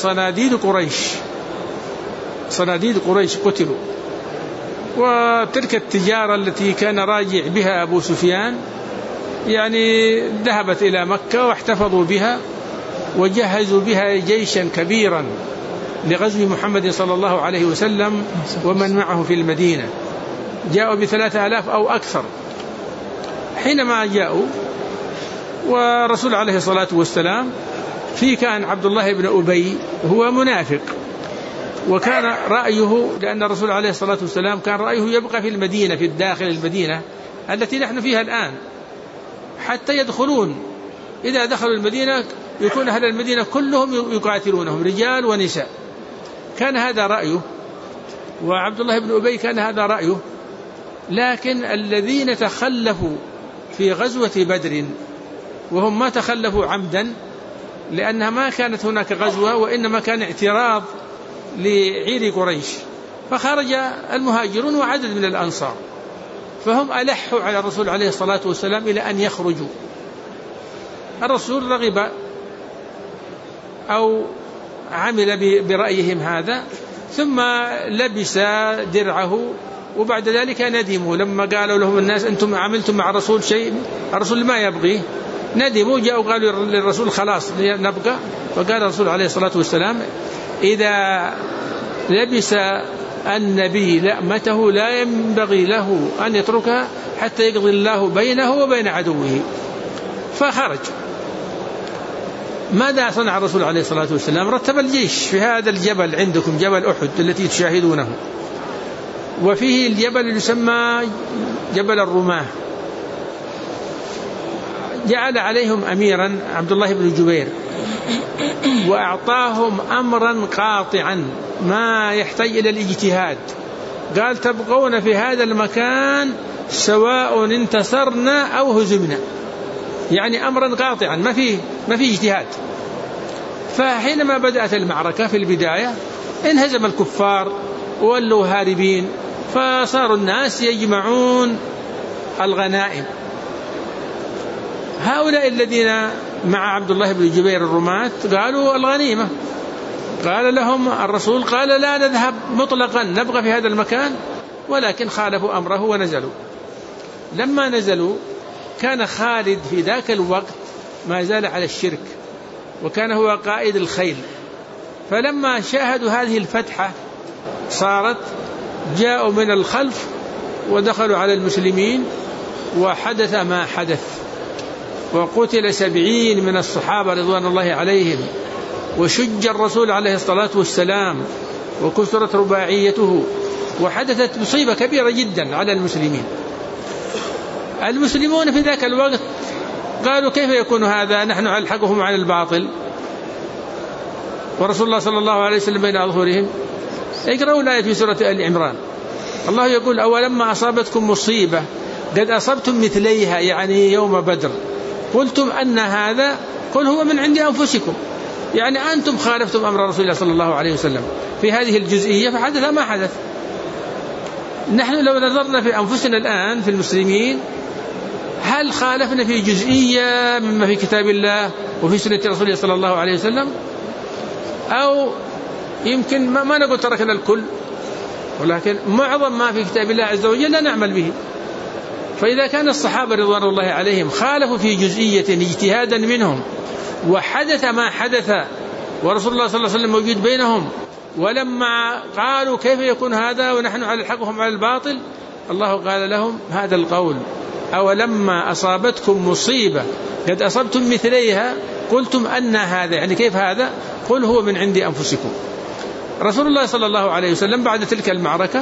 صناديد قريش قتلوا، وتلك التجارة التي كان راجع بها أبو سفيان يعني ذهبت إلى مكة واحتفظوا بها وجهزوا بها جيشا كبيرا لغزو محمد صلى الله عليه وسلم ومن معه في المدينة، جاءوا ب3000 أو أكثر. حينما جاءوا ورسول عليه الصلاة والسلام كان عبد الله بن أبي هو منافق، وكان رأيه، لأن الرسول عليه الصلاة والسلام كان رأيه يبقى في المدينة، في الداخل المدينة التي نحن فيها الآن، حتى يدخلون. إذا دخلوا المدينة يكون أهل المدينة كلهم يقاتلونهم رجال ونساء. كان هذا رأيه، وعبد الله بن أبي كان هذا رأيه. لكن الذين تخلفوا في غزوة بدر، وهم ما تخلفوا عمدا لأنها ما كانت هناك غزوة وإنما كان اعتراض لعير قريش، فخرج المهاجرون وعدد من الأنصار، فهم ألحوا على الرسول عليه الصلاة والسلام إلى أن يخرجوا. الرسول رغب أو عمل برأيهم هذا، ثم لبس درعه، وبعد ذلك ندموا لما قالوا لهم الناس أنتم عملتم مع الرسول شيء الرسول ما يبغيه. ندموا، جاءوا قالوا للرسول خلاص نبقى. فقال الرسول عليه الصلاة والسلام إذا لبس النبي لأمته لا ينبغي له أن يتركها حتى يقضي الله بينه وبين عدوه. فخرج. ماذا صنع الرسول عليه الصلاة والسلام؟ رتب الجيش في هذا الجبل عندكم، جبل أحد التي تشاهدونه، وفيه الجبل يسمى جبل الرماة. جعل عليهم أميرا عبد الله بن جبير، وأعطاهم أمرا قاطعا ما يحتاج إلى الاجتهاد. قال تبقون في هذا المكان سواء انتصرنا أو هزمنا، يعني أمرا قاطعا ما فيه اجتهاد. فحينما بدأت المعركة في البداية انهزم الكفار وولوا هاربين، فصار الناس يجمعون الغنائم. هؤلاء الذين مع عبد الله بن جبير الرماة قالوا الغنيمة. قال لهم الرسول قال لا نذهب مطلقا، نبقى في هذا المكان، ولكن خالفوا أمره ونزلوا. لما نزلوا كان خالد في ذاك الوقت ما زال على الشرك، وكان هو قائد الخيل. فلما شاهدوا هذه الفتحة صارت جاءوا من الخلف ودخلوا على المسلمين، وحدث ما حدث، وقتل 70 من الصحابة رضوان الله عليهم، وشج الرسول عليه الصلاة والسلام، وكسرت رباعيته، وحدثت مصيبة كبيرة جدا على المسلمين. المسلمون في ذاك الوقت قالوا كيف يكون هذا، نحن نلحقهم على الباطل ورسول الله صلى الله عليه وسلم بين أظهرهم. اقرأوا الآية في سورة آل عمران، الله يقول أولما أصابتكم مصيبة قد أصبتم مثليها، يعني يوم بدر، قلتم أن هذا، قل هو من عند أنفسكم، يعني أنتم خالفتم أمر رسول الله صلى الله عليه وسلم في هذه الجزئية فحدث ما حدث. نحن لو نظرنا في أنفسنا الآن في المسلمين، هل خالفنا في جزئية مما في كتاب الله وفي سنة رسول الله صلى الله عليه وسلم؟ أو يمكن ما نقول تركنا الكل، ولكن معظم ما في كتاب الله عز وجل لا نعمل به. فإذا كان الصحابة رضوان الله عليهم خالفوا في جزئية اجتهادا منهم، وحدث ما حدث، ورسول الله صلى الله عليه وسلم موجود بينهم، ولما قالوا كيف يكون هذا ونحن على الحقهم على الباطل، الله قال لهم هذا القول أولما أصابتكم مصيبة قد أصبتم مثليها قلتم أن هذا، يعني كيف هذا، قل هو من عند أنفسكم. رسول الله صلى الله عليه وسلم بعد تلك المعركة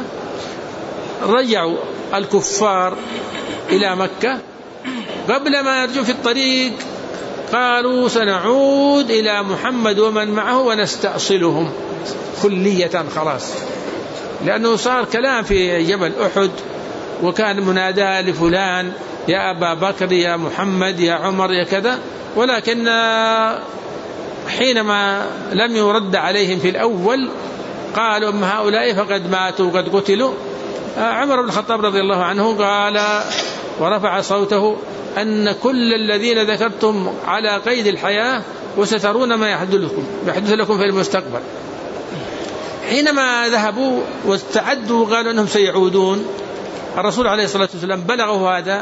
رجعوا الكفار إلى مكة. قبل ما يرجعوا في الطريق قالوا سنعود إلى محمد ومن معه ونستأصلهم كلية خلاص، لأنه صار كلام في جبل أحد وكان منادى لفلان يا أبا بكر يا محمد يا عمر يا كذا، ولكن حينما لم يرد عليهم في الأول قالوا أما هؤلاء فقد ماتوا وقد قتلوا. عمر بن الخطاب رضي الله عنه قال ورفع صوته أن كل الذين ذكرتم على قيد الحياة وسترون ما يحدث لكم في المستقبل. حينما ذهبوا واستعدوا قالوا أنهم سيعودون، الرسول عليه الصلاة والسلام بلغه هذا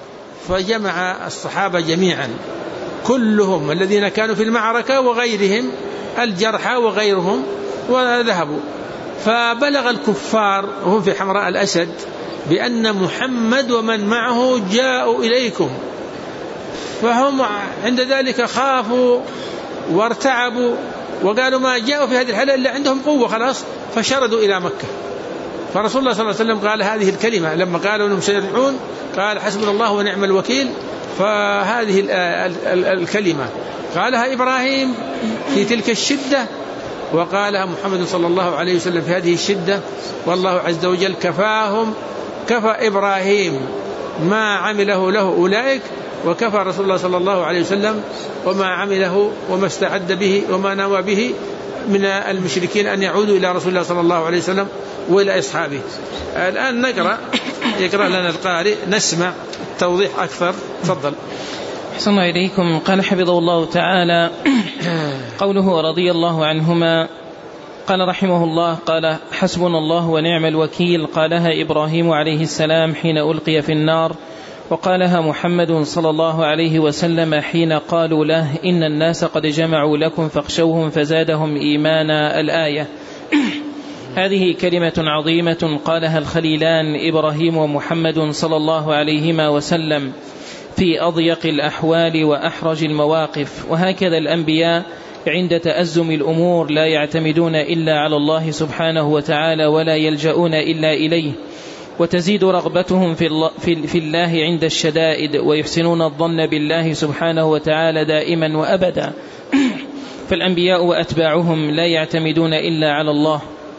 فجمع الصحابة جميعا كلهم الذين كانوا في المعركة وغيرهم الجرحى وغيرهم وذهبوا، فبلغ الكفار وهم في حمراء الأسد بأن محمد ومن معه جاءوا إليكم، فهم عند ذلك خافوا وارتعبوا وقالوا ما جاءوا في هذه الحالة إلا عندهم قوة خلاص، فشردوا إلى مكة. فرسول الله صلى الله عليه وسلم قال هذه الكلمة لما قالوا أنهم سيرجعون، قال حسبنا الله ونعم الوكيل. فهذه الكلمة قالها إبراهيم في تلك الشدة، وقالها محمد صلى الله عليه وسلم في هذه الشدة، والله عز وجل كفى إبراهيم ما عمله له أولئك، وكفى رسول الله صلى الله عليه وسلم وما عمله وما استعد به وما نوى به من المشركين أن يعودوا إلى رسول الله صلى الله عليه وسلم وإلى أصحابه. الآن يقرأ لنا القارئ نسمع توضيح أكثر. تفضل. أحسن الله إليكم. قال حفظه الله تعالى قوله رضي الله عنهما، قال رحمه الله قال حسبنا الله ونعم الوكيل قالها إبراهيم عليه السلام حين ألقي في النار، وقالها محمد صلى الله عليه وسلم حين قالوا له إن الناس قد جمعوا لكم فاخشوهم فزادهم إيمانا، الآية. هذه كلمة عظيمة قالها الخليلان إبراهيم ومحمد صلى الله عليهما وسلم في أضيق الأحوال وأحرج المواقف، وهكذا الأنبياء عند تأزم الأمور لا يعتمدون إلا على الله سبحانه وتعالى ولا يلجؤون إلا إليه، وتزيد رغبتهم في الله عند الشدائد، ويحسنون الظن بالله سبحانه وتعالى دائما وأبدا. فالأنبياء وأتباعهم لا يعتمدون إلا على الله،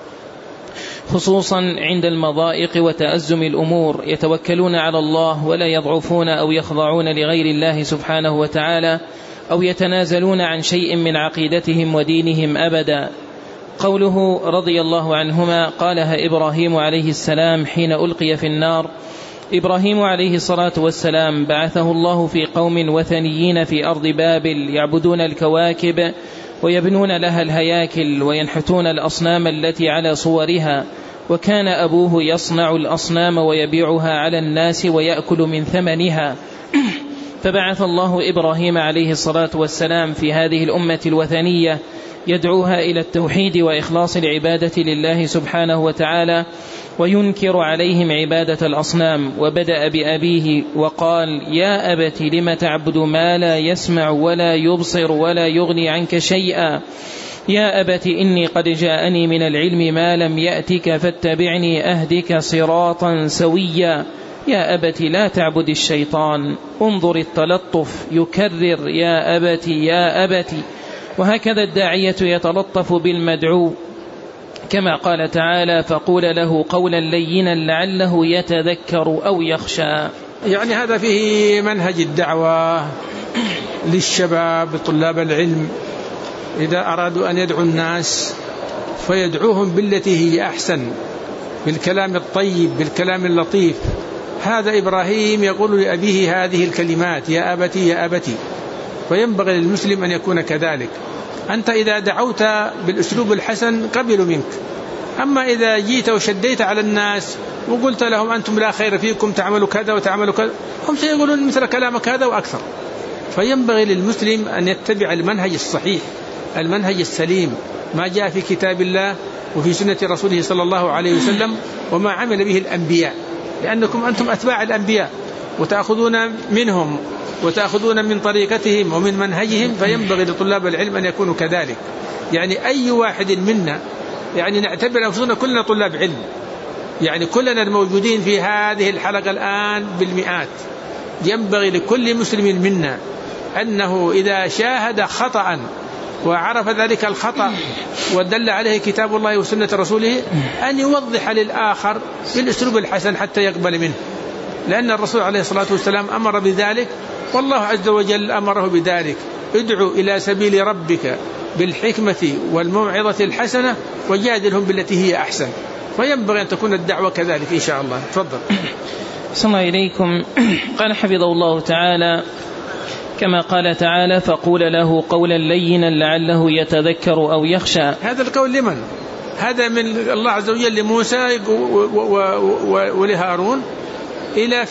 خصوصا عند المضائق وتأزم الأمور يتوكلون على الله ولا يضعفون أو يخضعون لغير الله سبحانه وتعالى أو يتنازلون عن شيء من عقيدتهم ودينهم أبدا. قوله رضي الله عنهما قالها إبراهيم عليه السلام حين ألقي في النار. إبراهيم عليه الصلاة والسلام بعثه الله في قوم وثنيين في أرض بابل يعبدون الكواكب ويبنون لها الهياكل وينحتون الأصنام التي على صورها، وكان أبوه يصنع الأصنام ويبيعها على الناس ويأكل من ثمنها. فبعث الله إبراهيم عليه الصلاة والسلام في هذه الأمة الوثنية يدعوها إلى التوحيد وإخلاص العبادة لله سبحانه وتعالى، وينكر عليهم عبادة الأصنام. وبدأ بأبيه وقال يا أبت لم تعبد ما لا يسمع ولا يبصر ولا يغني عنك شيئا، يا أبت إني قد جاءني من العلم ما لم يأتك فاتبعني أهدك صراطا سويا، يا أبت لا تعبد الشيطان، انظر التلطف يكرر يا أبت يا أبت. وهكذا الداعية يتلطف بالمدعو، كما قال تعالى فقول له قولا لينا لعله يتذكر أو يخشى. يعني هذا فيه منهج الدعوة للشباب طلاب العلم، إذا أرادوا أن يدعوا الناس فيدعوهم بالتي هي أحسن، بالكلام الطيب بالكلام اللطيف. هذا إبراهيم يقول لأبيه هذه الكلمات يا أبتي يا أبتي، فينبغي للمسلم أن يكون كذلك. أنت إذا دعوت بالأسلوب الحسن قبلوا منك، أما إذا جيت وشديت على الناس وقلت لهم أنتم لا خير فيكم تعملوا كذا وتعملوا كذا، هم سيقولون مثل كلامك هذا وأكثر. فينبغي للمسلم أن يتبع المنهج الصحيح المنهج السليم، ما جاء في كتاب الله وفي سنة رسوله صلى الله عليه وسلم وما عمل به الأنبياء، لأنكم أنتم أتباع الأنبياء وتأخذون منهم وتأخذون من طريقتهم ومن منهجهم، فينبغي لطلاب العلم أن يكونوا كذلك. يعني أي واحد منا، يعني نعتبر أنفسنا كلنا طلاب علم، يعني كلنا الموجودين في هذه الحلقة الآن بالمئات. ينبغي لكل مسلم منا أنه إذا شاهد خطأ وعرف ذلك الخطأ ودل عليه كتاب الله وسنة رسوله أن يوضح للآخر بالأسلوب الحسن حتى يقبل منه، لأن الرسول عليه الصلاة والسلام أمر بذلك، والله عز وجل أمره بذلك: ادعو إلى سبيل ربك بالحكمة والموعظة الحسنة وجادلهم بالتي هي أحسن. فينبغي أن تكون الدعوة كذلك إن شاء الله. تفضل. صلى الله إليكم. قال حفظه الله تعالى: كما قال تعالى: فقول له قولا لينا لعله يتذكر أو يخشى. هذا القول لمن؟ هذا من الله عز وجل لموسى ولهارون إلى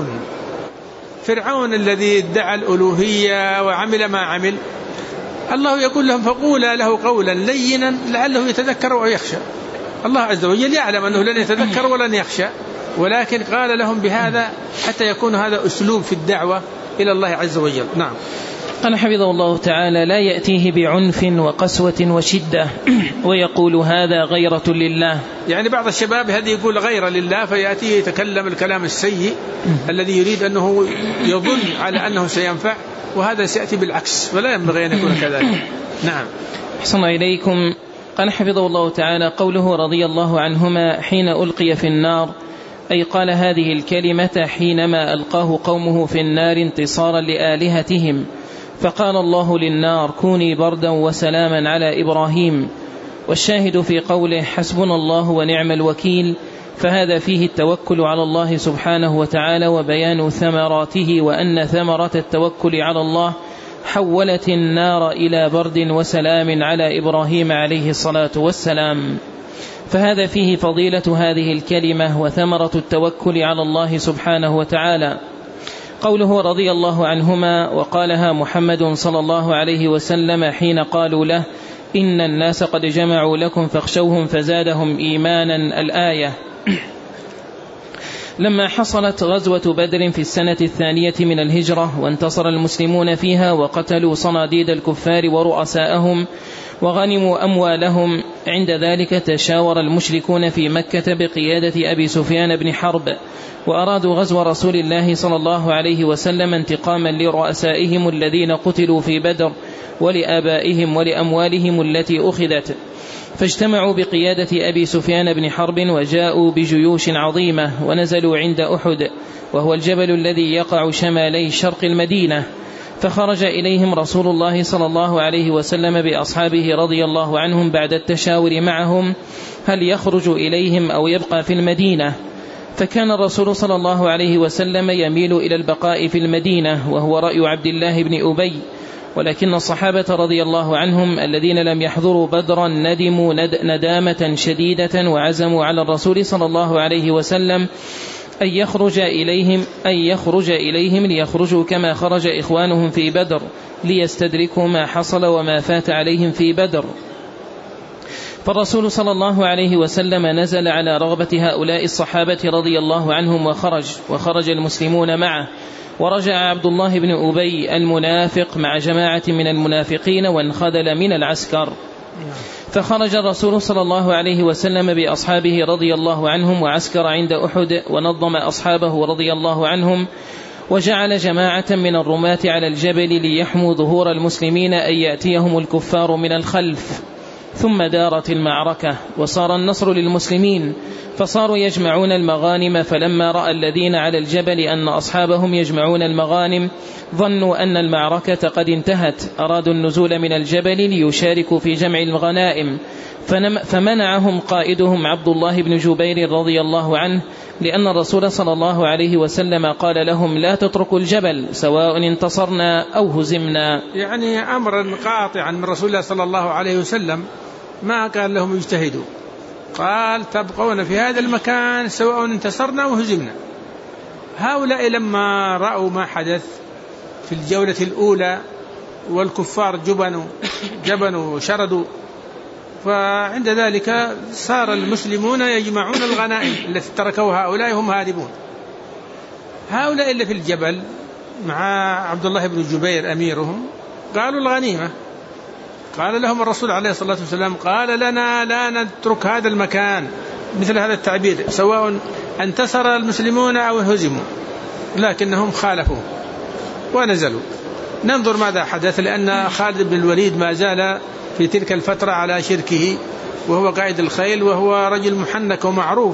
فرعون الذي ادعى الألوهية وعمل ما عمل. الله يقول لهم: فقولا له قولا لينا لعله يتذكر أو يخشى. الله عز وجل يعلم أنه لن يتذكر ولن يخشى، ولكن قال لهم بهذا حتى يكون هذا أسلوب في الدعوة إلى الله عز وجل. نعم. قال حفظه الله تعالى: لا يأتيه بعنف وقسوة وشدة ويقول هذا غيرة لله. يعني بعض الشباب هذا يقول غير لله، فيأتيه يتكلم الكلام السيء الذي يريد أنه يظن على أنه سينفع، وهذا سيأتي بالعكس، ولا ينبغي أن يكون كذلك. نعم. أحسن إليكم. قال حفظه الله تعالى: قوله رضي الله عنهما حين ألقي في النار، أي قال هذه الكلمة حينما ألقاه قومه في النار انتصارا لآلهتهم، فقال الله للنار: كوني بردا وسلاما على إبراهيم. والشاهد في قوله: حسبنا الله ونعم الوكيل، فهذا فيه التوكل على الله سبحانه وتعالى وبيان ثمراته، وأن ثمرة التوكل على الله حولت النار إلى برد وسلام على إبراهيم عليه الصلاة والسلام. فهذا فيه فضيلة هذه الكلمة وثمرة التوكل على الله سبحانه وتعالى. قوله رضي الله عنهما: وقالها محمد صلى الله عليه وسلم حين قالوا له: إن الناس قد جمعوا لكم فاخشوهم فزادهم إيمانا. الآية. لما حصلت غزوة بدر في السنة 2 من الهجرة، وانتصر المسلمون فيها وقتلوا صناديد الكفار ورؤساءهم وغنموا أموالهم، عند ذلك تشاور المشركون في مكة بقيادة أبي سفيان بن حرب، وأرادوا غزو رسول الله صلى الله عليه وسلم انتقاما لرؤسائهم الذين قتلوا في بدر ولآبائهم ولأموالهم التي أخذت. فاجتمعوا بقيادة أبي سفيان بن حرب وجاءوا بجيوش عظيمة، ونزلوا عند أحد، وهو الجبل الذي يقع شمالي شرق المدينة. فخرج إليهم رسول الله صلى الله عليه وسلم بأصحابه رضي الله عنهم بعد التشاور معهم هل يخرج إليهم أو يبقى في المدينة. فكان الرسول صلى الله عليه وسلم يميل إلى البقاء في المدينة، وهو رأي عبد الله بن أبي، ولكن الصحابة رضي الله عنهم الذين لم يحضروا بدرا ندموا ندامة شديدة، وعزموا على الرسول صلى الله عليه وسلم أن يخرج إليهم ليخرجوا كما خرج إخوانهم في بدر، ليستدركوا ما حصل وما فات عليهم في بدر. فالرسول صلى الله عليه وسلم نزل على رغبة هؤلاء الصحابة رضي الله عنهم وخرج المسلمون معه. ورجع عبد الله بن أبي المنافق مع جماعة من المنافقين وانخذل من العسكر. فخرج الرسول صلى الله عليه وسلم بأصحابه رضي الله عنهم وعسكر عند أحد، ونظم أصحابه رضي الله عنهم، وجعل جماعة من الرماة على الجبل ليحموا ظهور المسلمين أن يأتيهم الكفار من الخلف. ثم دارت المعركة وصار النصر للمسلمين، فصاروا يجمعون المغانم. فلما رأى الذين على الجبل أن أصحابهم يجمعون المغانم ظنوا أن المعركة قد انتهت، أرادوا النزول من الجبل ليشاركوا في جمع الغنائم، فمنعهم قائدهم عبد الله بن جبير رضي الله عنه، لأن الرسول صلى الله عليه وسلم قال لهم: لا تتركوا الجبل سواء انتصرنا أو هزمنا. يعني أمرا قاطعا من رسول الله صلى الله عليه وسلم، ما قال لهم اجتهدوا، قال: تبقون في هذا المكان سواء انتصرنا أو هزمنا. هؤلاء لما رأوا ما حدث في الجولة الأولى والكفار جبنوا وشردوا، فعند ذلك صار المسلمون يجمعون الغنائم التي تركوها هؤلاء هم هاربون. هؤلاء اللي في الجبل مع عبد الله بن جبير أميرهم قالوا الغنيمة. قال لهم الرسول عليه الصلاة والسلام: قال لنا لا نترك هذا المكان، مثل هذا التعبير، سواء انتصر المسلمون أو هزموا، لكنهم خالفوا ونزلوا. ننظر ماذا حدث، لأن خالد بن الوليد ما زال في تلك الفترة على شركه، وهو قائد الخيل، وهو رجل محنك ومعروف،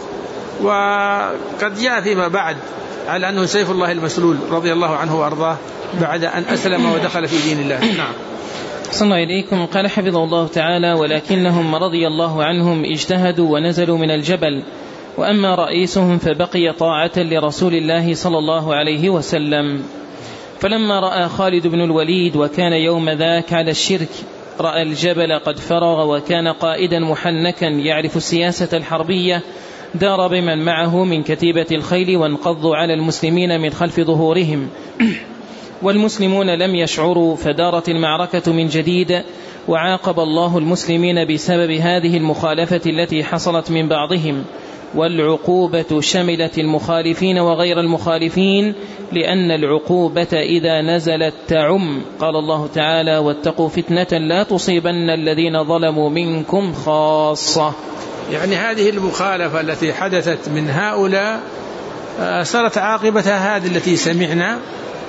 وقد جاء فيما بعد على أنه سيف الله المسلول رضي الله عنه وأرضاه بعد أن أسلم ودخل في دين الله. نعم. صلى الله إليكم. قال حفظه الله تعالى: ولكنهم رضي الله عنهم اجتهدوا ونزلوا من الجبل، وأما رئيسهم فبقي طاعة لرسول الله صلى الله عليه وسلم. فلما رأى خالد بن الوليد وكان يوم ذاك على الشرك، رأى الجبل قد فرغ وكان قائدا محنكا يعرف السياسة الحربية، دار بمن معه من كتيبة الخيل وانقضوا على المسلمين من خلف ظهورهم والمسلمون لم يشعروا، فدارت المعركة من جديد، وعاقب الله المسلمين بسبب هذه المخالفة التي حصلت من بعضهم، والعقوبة شملت المخالفين وغير المخالفين، لأن العقوبة إذا نزلت تعم. قال الله تعالى: واتقوا فتنة لا تصيبن الذين ظلموا منكم خاصة. يعني هذه المخالفة التي حدثت من هؤلاء صارت عاقبتها هذه التي سمعنا،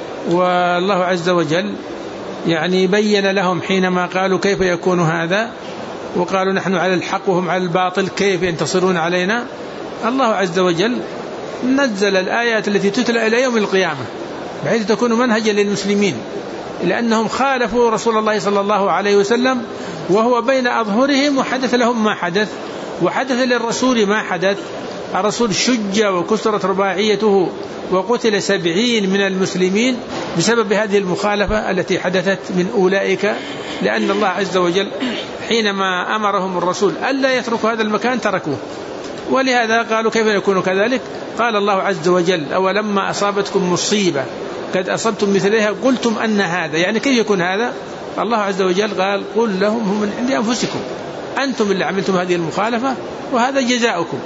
والله عز وجل يعني بين لهم حينما قالوا كيف يكون هذا، وقالوا نحن على الحق وهم على الباطل، كيف ينتصرون علينا. الله عز وجل نزل الآيات التي تتلى إلى يوم القيامة بحيث تكون منهجا للمسلمين، لأنهم خالفوا رسول الله صلى الله عليه وسلم وهو بين أظهرهم، وحدث لهم ما حدث، وحدث للرسول ما حدث. الرسول شج وكسرت رباعيته وقتل 70 من المسلمين بسبب هذه المخالفة التي حدثت من أولئك، لأن الله عز وجل حينما أمرهم الرسول ألا يتركوا هذا المكان تركوه، ولهذا قالوا كيف يكون كذلك. قال الله عز وجل: أولما أصابتكم مصيبة قد أصبتم مثلها قلتم أن هذا، يعني كيف يكون هذا؟ الله عز وجل قال: قل لهم هم من عند أنفسكم، أنتم اللي عملتم هذه المخالفة وهذا جزاؤكم.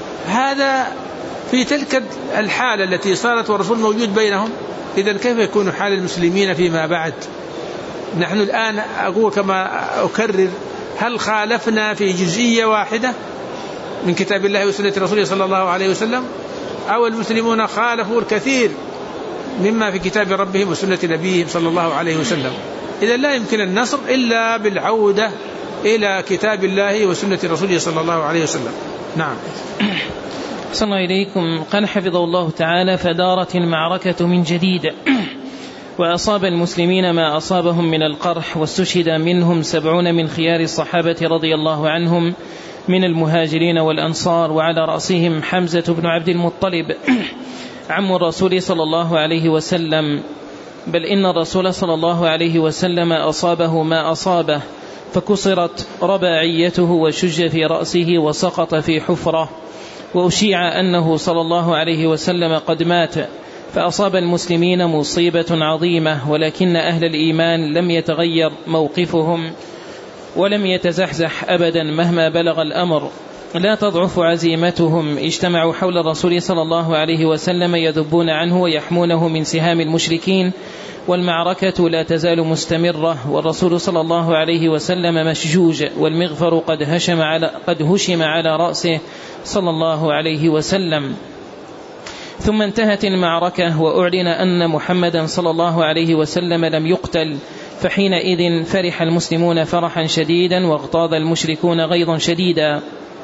هذا في تلك الحالة التي صارت والرسول موجود بينهم. إذن كيف يكون حال المسلمين فيما بعد؟ نحن الآن أقول كما أكرر: هل خالفنا في جزئية واحدة من كتاب الله وسنة رسوله صلى الله عليه وسلم، أو المسلمون خالفوا الكثير مما في كتاب ربهم وسنة نبيهم صلى الله عليه وسلم؟ إذن لا يمكن النصر إلا بالعودة إلى كتاب الله وسنة رسوله صلى الله عليه وسلم. نعم. صلى الله إليكم. قال حفظه الله تعالى: فدارت المعركة من جديد، وأصاب المسلمين ما أصابهم من القرح، واستشهد منهم 70 من خيار الصحابة رضي الله عنهم من المهاجرين والأنصار، وعلى رأسهم حمزة بن عبد المطلب عم الرسول صلى الله عليه وسلم، بل إن الرسول صلى الله عليه وسلم أصابه ما أصابه، فكسرت رباعيته وشج في رأسه وسقط في حفرة، وأشيع أنه صلى الله عليه وسلم قد مات. فأصاب المسلمين مصيبة عظيمة، ولكن أهل الإيمان لم يتغير موقفهم ولم يتزحزح أبدا مهما بلغ الأمر، لا تضعف عزيمتهم. اجتمعوا حول الرسول صلى الله عليه وسلم يذبون عنه ويحمونه من سهام المشركين، والمعركة لا تزال مستمرة، والرسول صلى الله عليه وسلم مشجوج، والمغفر قد هشم على رأسه صلى الله عليه وسلم. ثم انتهت المعركة، وأعلن أن محمدا صلى الله عليه وسلم لم يقتل، فحينئذ فرح المسلمون فرحا شديدا، واغتاظ المشركون غيظا شديدا،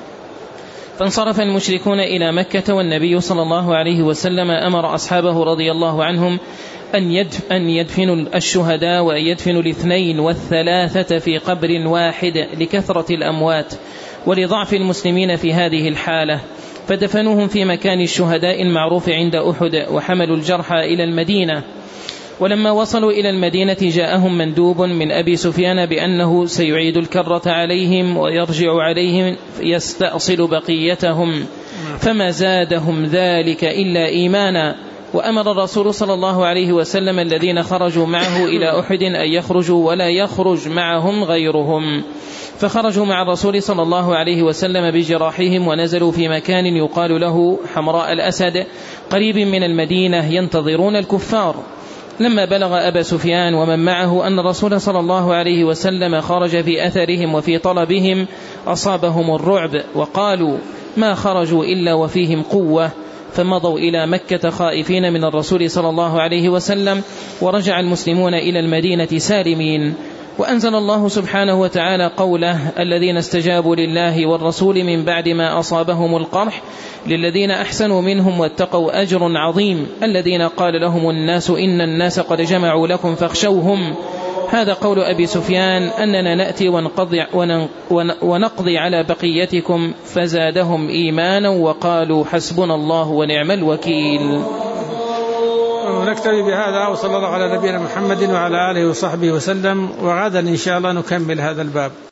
فانصرف المشركون إلى مكة، والنبي صلى الله عليه وسلم أمر أصحابه رضي الله عنهم أن يدفنوا الشهداء، وأن يدفنوا 2 و3 في قبر واحد لكثرة الأموات ولضعف المسلمين في هذه الحالة، فدفنوهم في مكان الشهداء المعروف عند أحد، وحملوا الجرحى إلى المدينة. ولما وصلوا إلى المدينة جاءهم مندوب من أبي سفيان بأنه سيعيد الكرة عليهم ويرجع عليهم يستأصل بقيتهم، فما زادهم ذلك إلا إيمانا. وأمر الرسول صلى الله عليه وسلم الذين خرجوا معه إلى أحد أن يخرجوا ولا يخرج معهم غيرهم، فخرجوا مع الرسول صلى الله عليه وسلم بجراحهم، ونزلوا في مكان يقال له حمراء الأسد قريب من المدينة ينتظرون الكفار. لما بلغ أبا سفيان ومن معه أن الرسول صلى الله عليه وسلم خرج في أثرهم وفي طلبهم، أصابهم الرعب، وقالوا: ما خرجوا إلا وفيهم قوة، فمضوا إلى مكة خائفين من الرسول صلى الله عليه وسلم، ورجع المسلمون إلى المدينة سالمين. وأنزل الله سبحانه وتعالى قوله: الذين استجابوا لله والرسول من بعد ما أصابهم القرح للذين أحسنوا منهم واتقوا أجر عظيم. الذين قال لهم الناس إن الناس قد جمعوا لكم فاخشوهم. هذا قول أبي سفيان: أننا نأتي ونقضي على بقيتكم، فزادهم إيمانا وقالوا حسبنا الله ونعم الوكيل. ونكتفي بهذا، وصلى الله على نبينا محمد وعلى آله وصحبه وسلم، وغدا إن شاء الله نكمل هذا الباب.